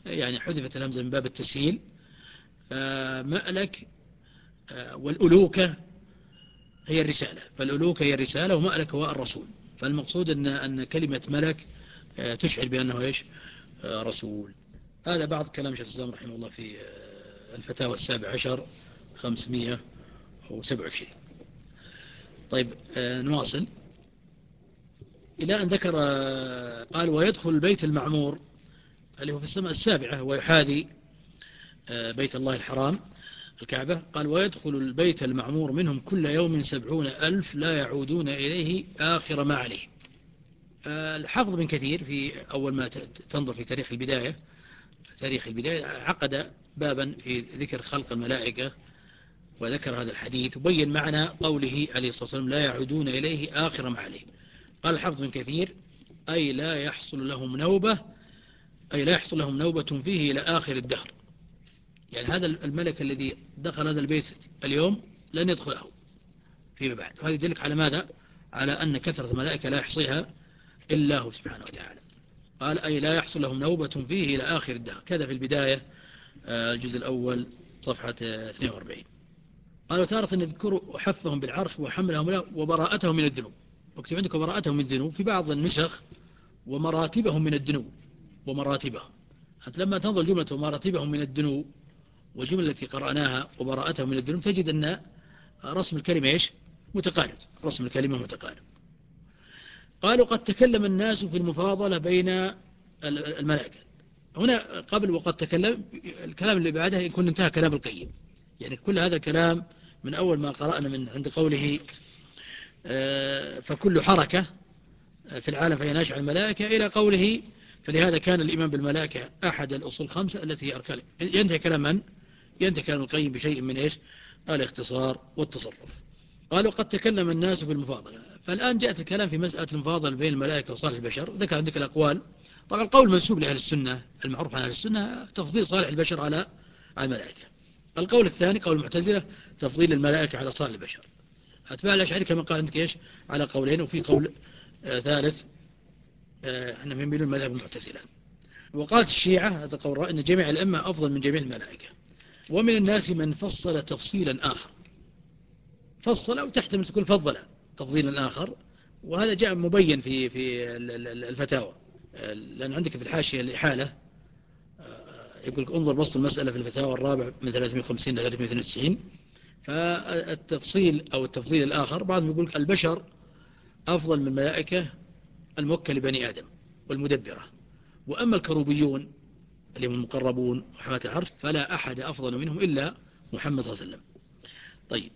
يعني حذفت الهمزة من باب التسهيل. فمألك والألوكة هي الرسالة، فالألوكة هي الرسالة ومألك هو الرسول. فالمقصود أن أن كلمة ملك تشعر بأنه إيش؟ رسول. هذا بعض كلام شيخ الإسلام رحمه الله في الفتاوى السابع عشر خمسمائة وسبعة وعشرين. طيب نواصل إلى أن ذكر قال ويدخل البيت المعمور اللي هو في السماء السابعة ويحاذي بيت الله الحرام الكعبة. قال ويدخل البيت المعمور منهم كل يوم سبعون ألف لا يعودون إليه آخر ما عليه. الحافظ بن كثير في أول ما تنظر في تاريخ البداية تاريخ البداية عقد بابا في ذكر خلق الملائكة وذكر هذا الحديث وبين معنى قوله عليه الصلاة والسلام لا يعودون إليه آخر ما عليه. قال الحافظ بن كثير أي لا يحصل لهم نوبة أي لا يحصل لهم نوبة فيه إلى آخر الدهر. يعني هذا الملك الذي دخل هذا البيت اليوم لن يدخله فيما بعد. وهذا يدلك على ماذا؟ على أن كثرة الملائكة لا يحصيها إلا هو سبحانه وتعالى. قال أي لا يحصل لهم نوبة فيه إلى آخر الدهر. كذا في البداية الجزء الأول صفحة اثنين وأربعين. قالوا تارة يذكروا حفهم بالعرش وحملهم له وبراءتهم من الذنوب. واكتب عندك براءتهم من الذنوب في بعض النسخ ومراتبهم من الذنوب ومراتبهم. أنت لما تنظر جملة ومراتبهم من الذنوب والجملة التي قرأناها وبراءتهم من الذنوب تجد أن رسم الكلمة إيش؟ متقارب. رسم الكلمة متقارب. قالوا قد تكلم الناس في المفاضلة بين الملائكة. هنا قبل وقد تكلم الكلام اللي بعده يكون انتهى كلام القيم. يعني كل هذا الكلام من أول ما قرأنا من عند قوله فكل حركة في العالم فهي ناشئة الملائكة إلى قوله فلهذا كان الإيمان بالملائكة أحد الأصول الخمسة التي هي أركان. ينتهي كلام من؟ ينتهي كلام القيم بشيء من إيش؟ الاختصار والتصرف. قالوا قد تكلم الناس في المفاضلة. فالآن جاءت الكلام في مسألة المفاضلة بين الملائكة وصالح البشر. ذكر عندك الأقوال. طبعا القول منسوب لأهل السنة المعروف عن أهل السنة تفضيل صالح البشر على الملائكة. القول الثاني قول المعتزلة تفضيل الملائكة على صالح البشر. أتباع الأشعري كما قال عندك إيش؟ على قولين. وفي قول آه ثالث احنا آه يميلون مذهب المعتزلة. وقالت الشيعة هذا قول رأي أن جميع الأئمة أفضل من جميع الملائكة. ومن الناس من فصل تفصيلا آخر. فصل أو تحتمل تكون فضل تفضيلا آخر. وهذا جاء مبين في في الفتاوى. لأن عندك في الحاشية الإحالة يقول لك انظر بسط المسألة في الفتاوى الرابع من ثلاثمائة وخمسين إلى ثلاثمائة واثنين وتسعين. فالتفصيل أو التفضيل الآخر بعضهم يقول لك البشر أفضل من الملائكة الموكل بني آدم والمدبرة. وأما الكروبيون اللي هم المقربون وحماة العرش فلا أحد أفضل منهم إلا محمد صلى الله عليه وسلم. طيب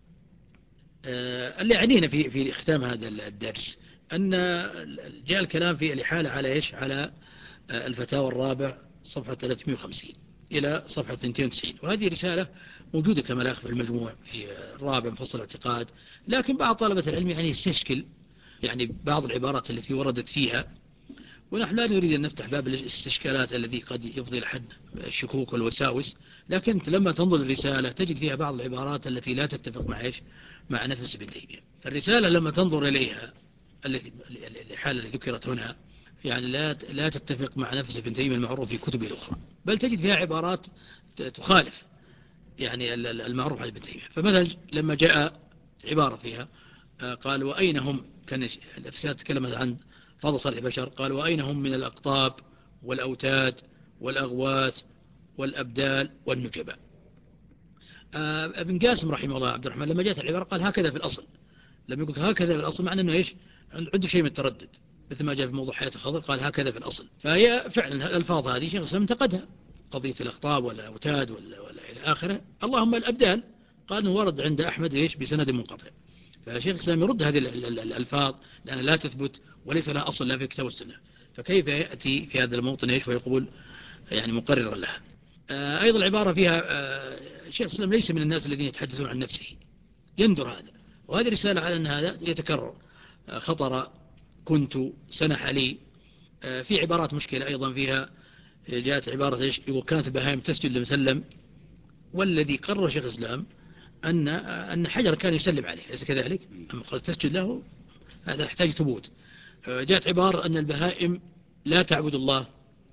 اللي يعنينا في في ختام هذا الدرس أن جاء الكلام في الإحالة على إيش؟ على الفتاوى الرابع صفحة ثلاثمائة وخمسين إلى صفحة اثنين وتسعين. وهذه رسالة موجودة كما لا في المجموع في الرابع مفصل الاعتقاد. لكن بعض طلبة العلم يعني يستشكل يعني بعض العبارات التي وردت فيها. ونحن لا نريد أن نفتح باب الاستشكالات الذي قد يفضي لحد الشكوك والوساوس. لكن أنت لما تنظر الرسالة تجد فيها بعض العبارات التي لا تتفق مع إيش؟ مع نفس ابن تيمية. فالرسالة لما تنظر إليها التي الحالة التي ذكرت هنا يعني لا لا تتفق مع نفس ابن تيمية المعروف في كتبه الأخرى. بل تجد فيها عبارات تخالف يعني المعروف عن ابن تيمية. فمثلا لما جاء عبارة فيها قال وأين هم؟ كان الرسالة تكلمت عن فضل صالح البشر. قال وأين هم من الأقطاب والأوتاد والأغواث والأبدال والنجباء. ابن قاسم رحمه الله عبد الرحمن لما جاءت العبارة قال هكذا في الأصل. لما يقول هكذا في الأصل معنى أنه إيش؟ عنده شيء من التردد مثل ما جاء في موضوع حياة الخضر قال هكذا في الأصل. فهي فعلا الألفاظ هذه شيخ الإسلام انتقدها قضية الأخطاب والأوتاد ولا, ولا إلى آخره. اللهم الأبدال قال أنه ورد عند أحمد إيش؟ بسند منقطع. فشيخ الإسلام يرد هذه الألفاظ لأنها لا تثبت وليس لها أصل لا في الكتاب والسنة. فكيف يأتي في هذا الموطن إيش ويقول يعني مقررا لها. آه أيضا العبارة فيها آه شيخ الإسلام ليس من الناس الذين يتحدثون عن نفسه يندر هذا. وهذه رسالة على أن هذا يتكرر. آه خطر كنت سنح لي. آه في عبارات مشكلة أيضا فيها. جاءت عبارة إيش؟ يقول كانت البهائم تسجد لمسلم. والذي قرر شيخ الإسلام أن أن حجر كان يسلم عليه ليس كذلك. أما قال تسجد له هذا يحتاج ثبوت. جاءت عبارة أن البهائم لا تعبد الله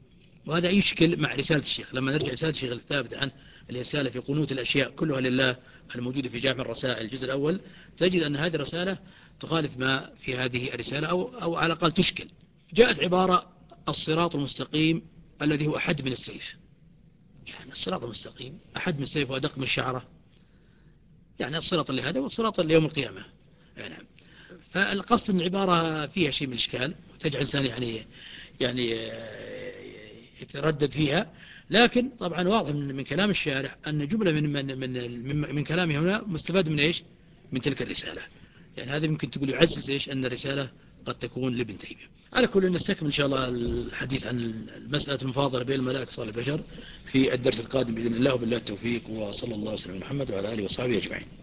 وهذا يشكل مع رسالة الشيخ. لما نرجع رسالة الشيخ الثابت عن الرسالة في قنوت الأشياء كلها لله الموجودة في جامع الرسائل الجزء الأول، تجد أن هذه الرسالة تخالف ما في هذه الرسالة، أو, أو على الأقل تشكل. جاءت عبارة الصراط المستقيم الذي هو أحد من السيف. يعني الصراط المستقيم أحد من السيف وأدق من الشعرة، يعني الصراط اللي هذا والصراط اللي يوم القيامة. يعني نعم. فالقصد أن العبارة فيها شيء من الإشكال وتجعل الإنسان يعني يعني يتردد فيها، لكن طبعا واضح من, من كلام الشارح أن جملة من من من من, من كلامه هنا مستفاد من إيش؟ من تلك الرسالة. يعني هذا ممكن تقول يعزز إيش؟ أن الرسالة قد تكون لابن تيمية. على كل نستكمل إن شاء الله الحديث عن المسألة المفاضلة بين الملائكة وصالح البشر في الدرس القادم بإذن الله، وبالله التوفيق، وصلى الله وسلم على محمد وعلى آله وصحبه أجمعين.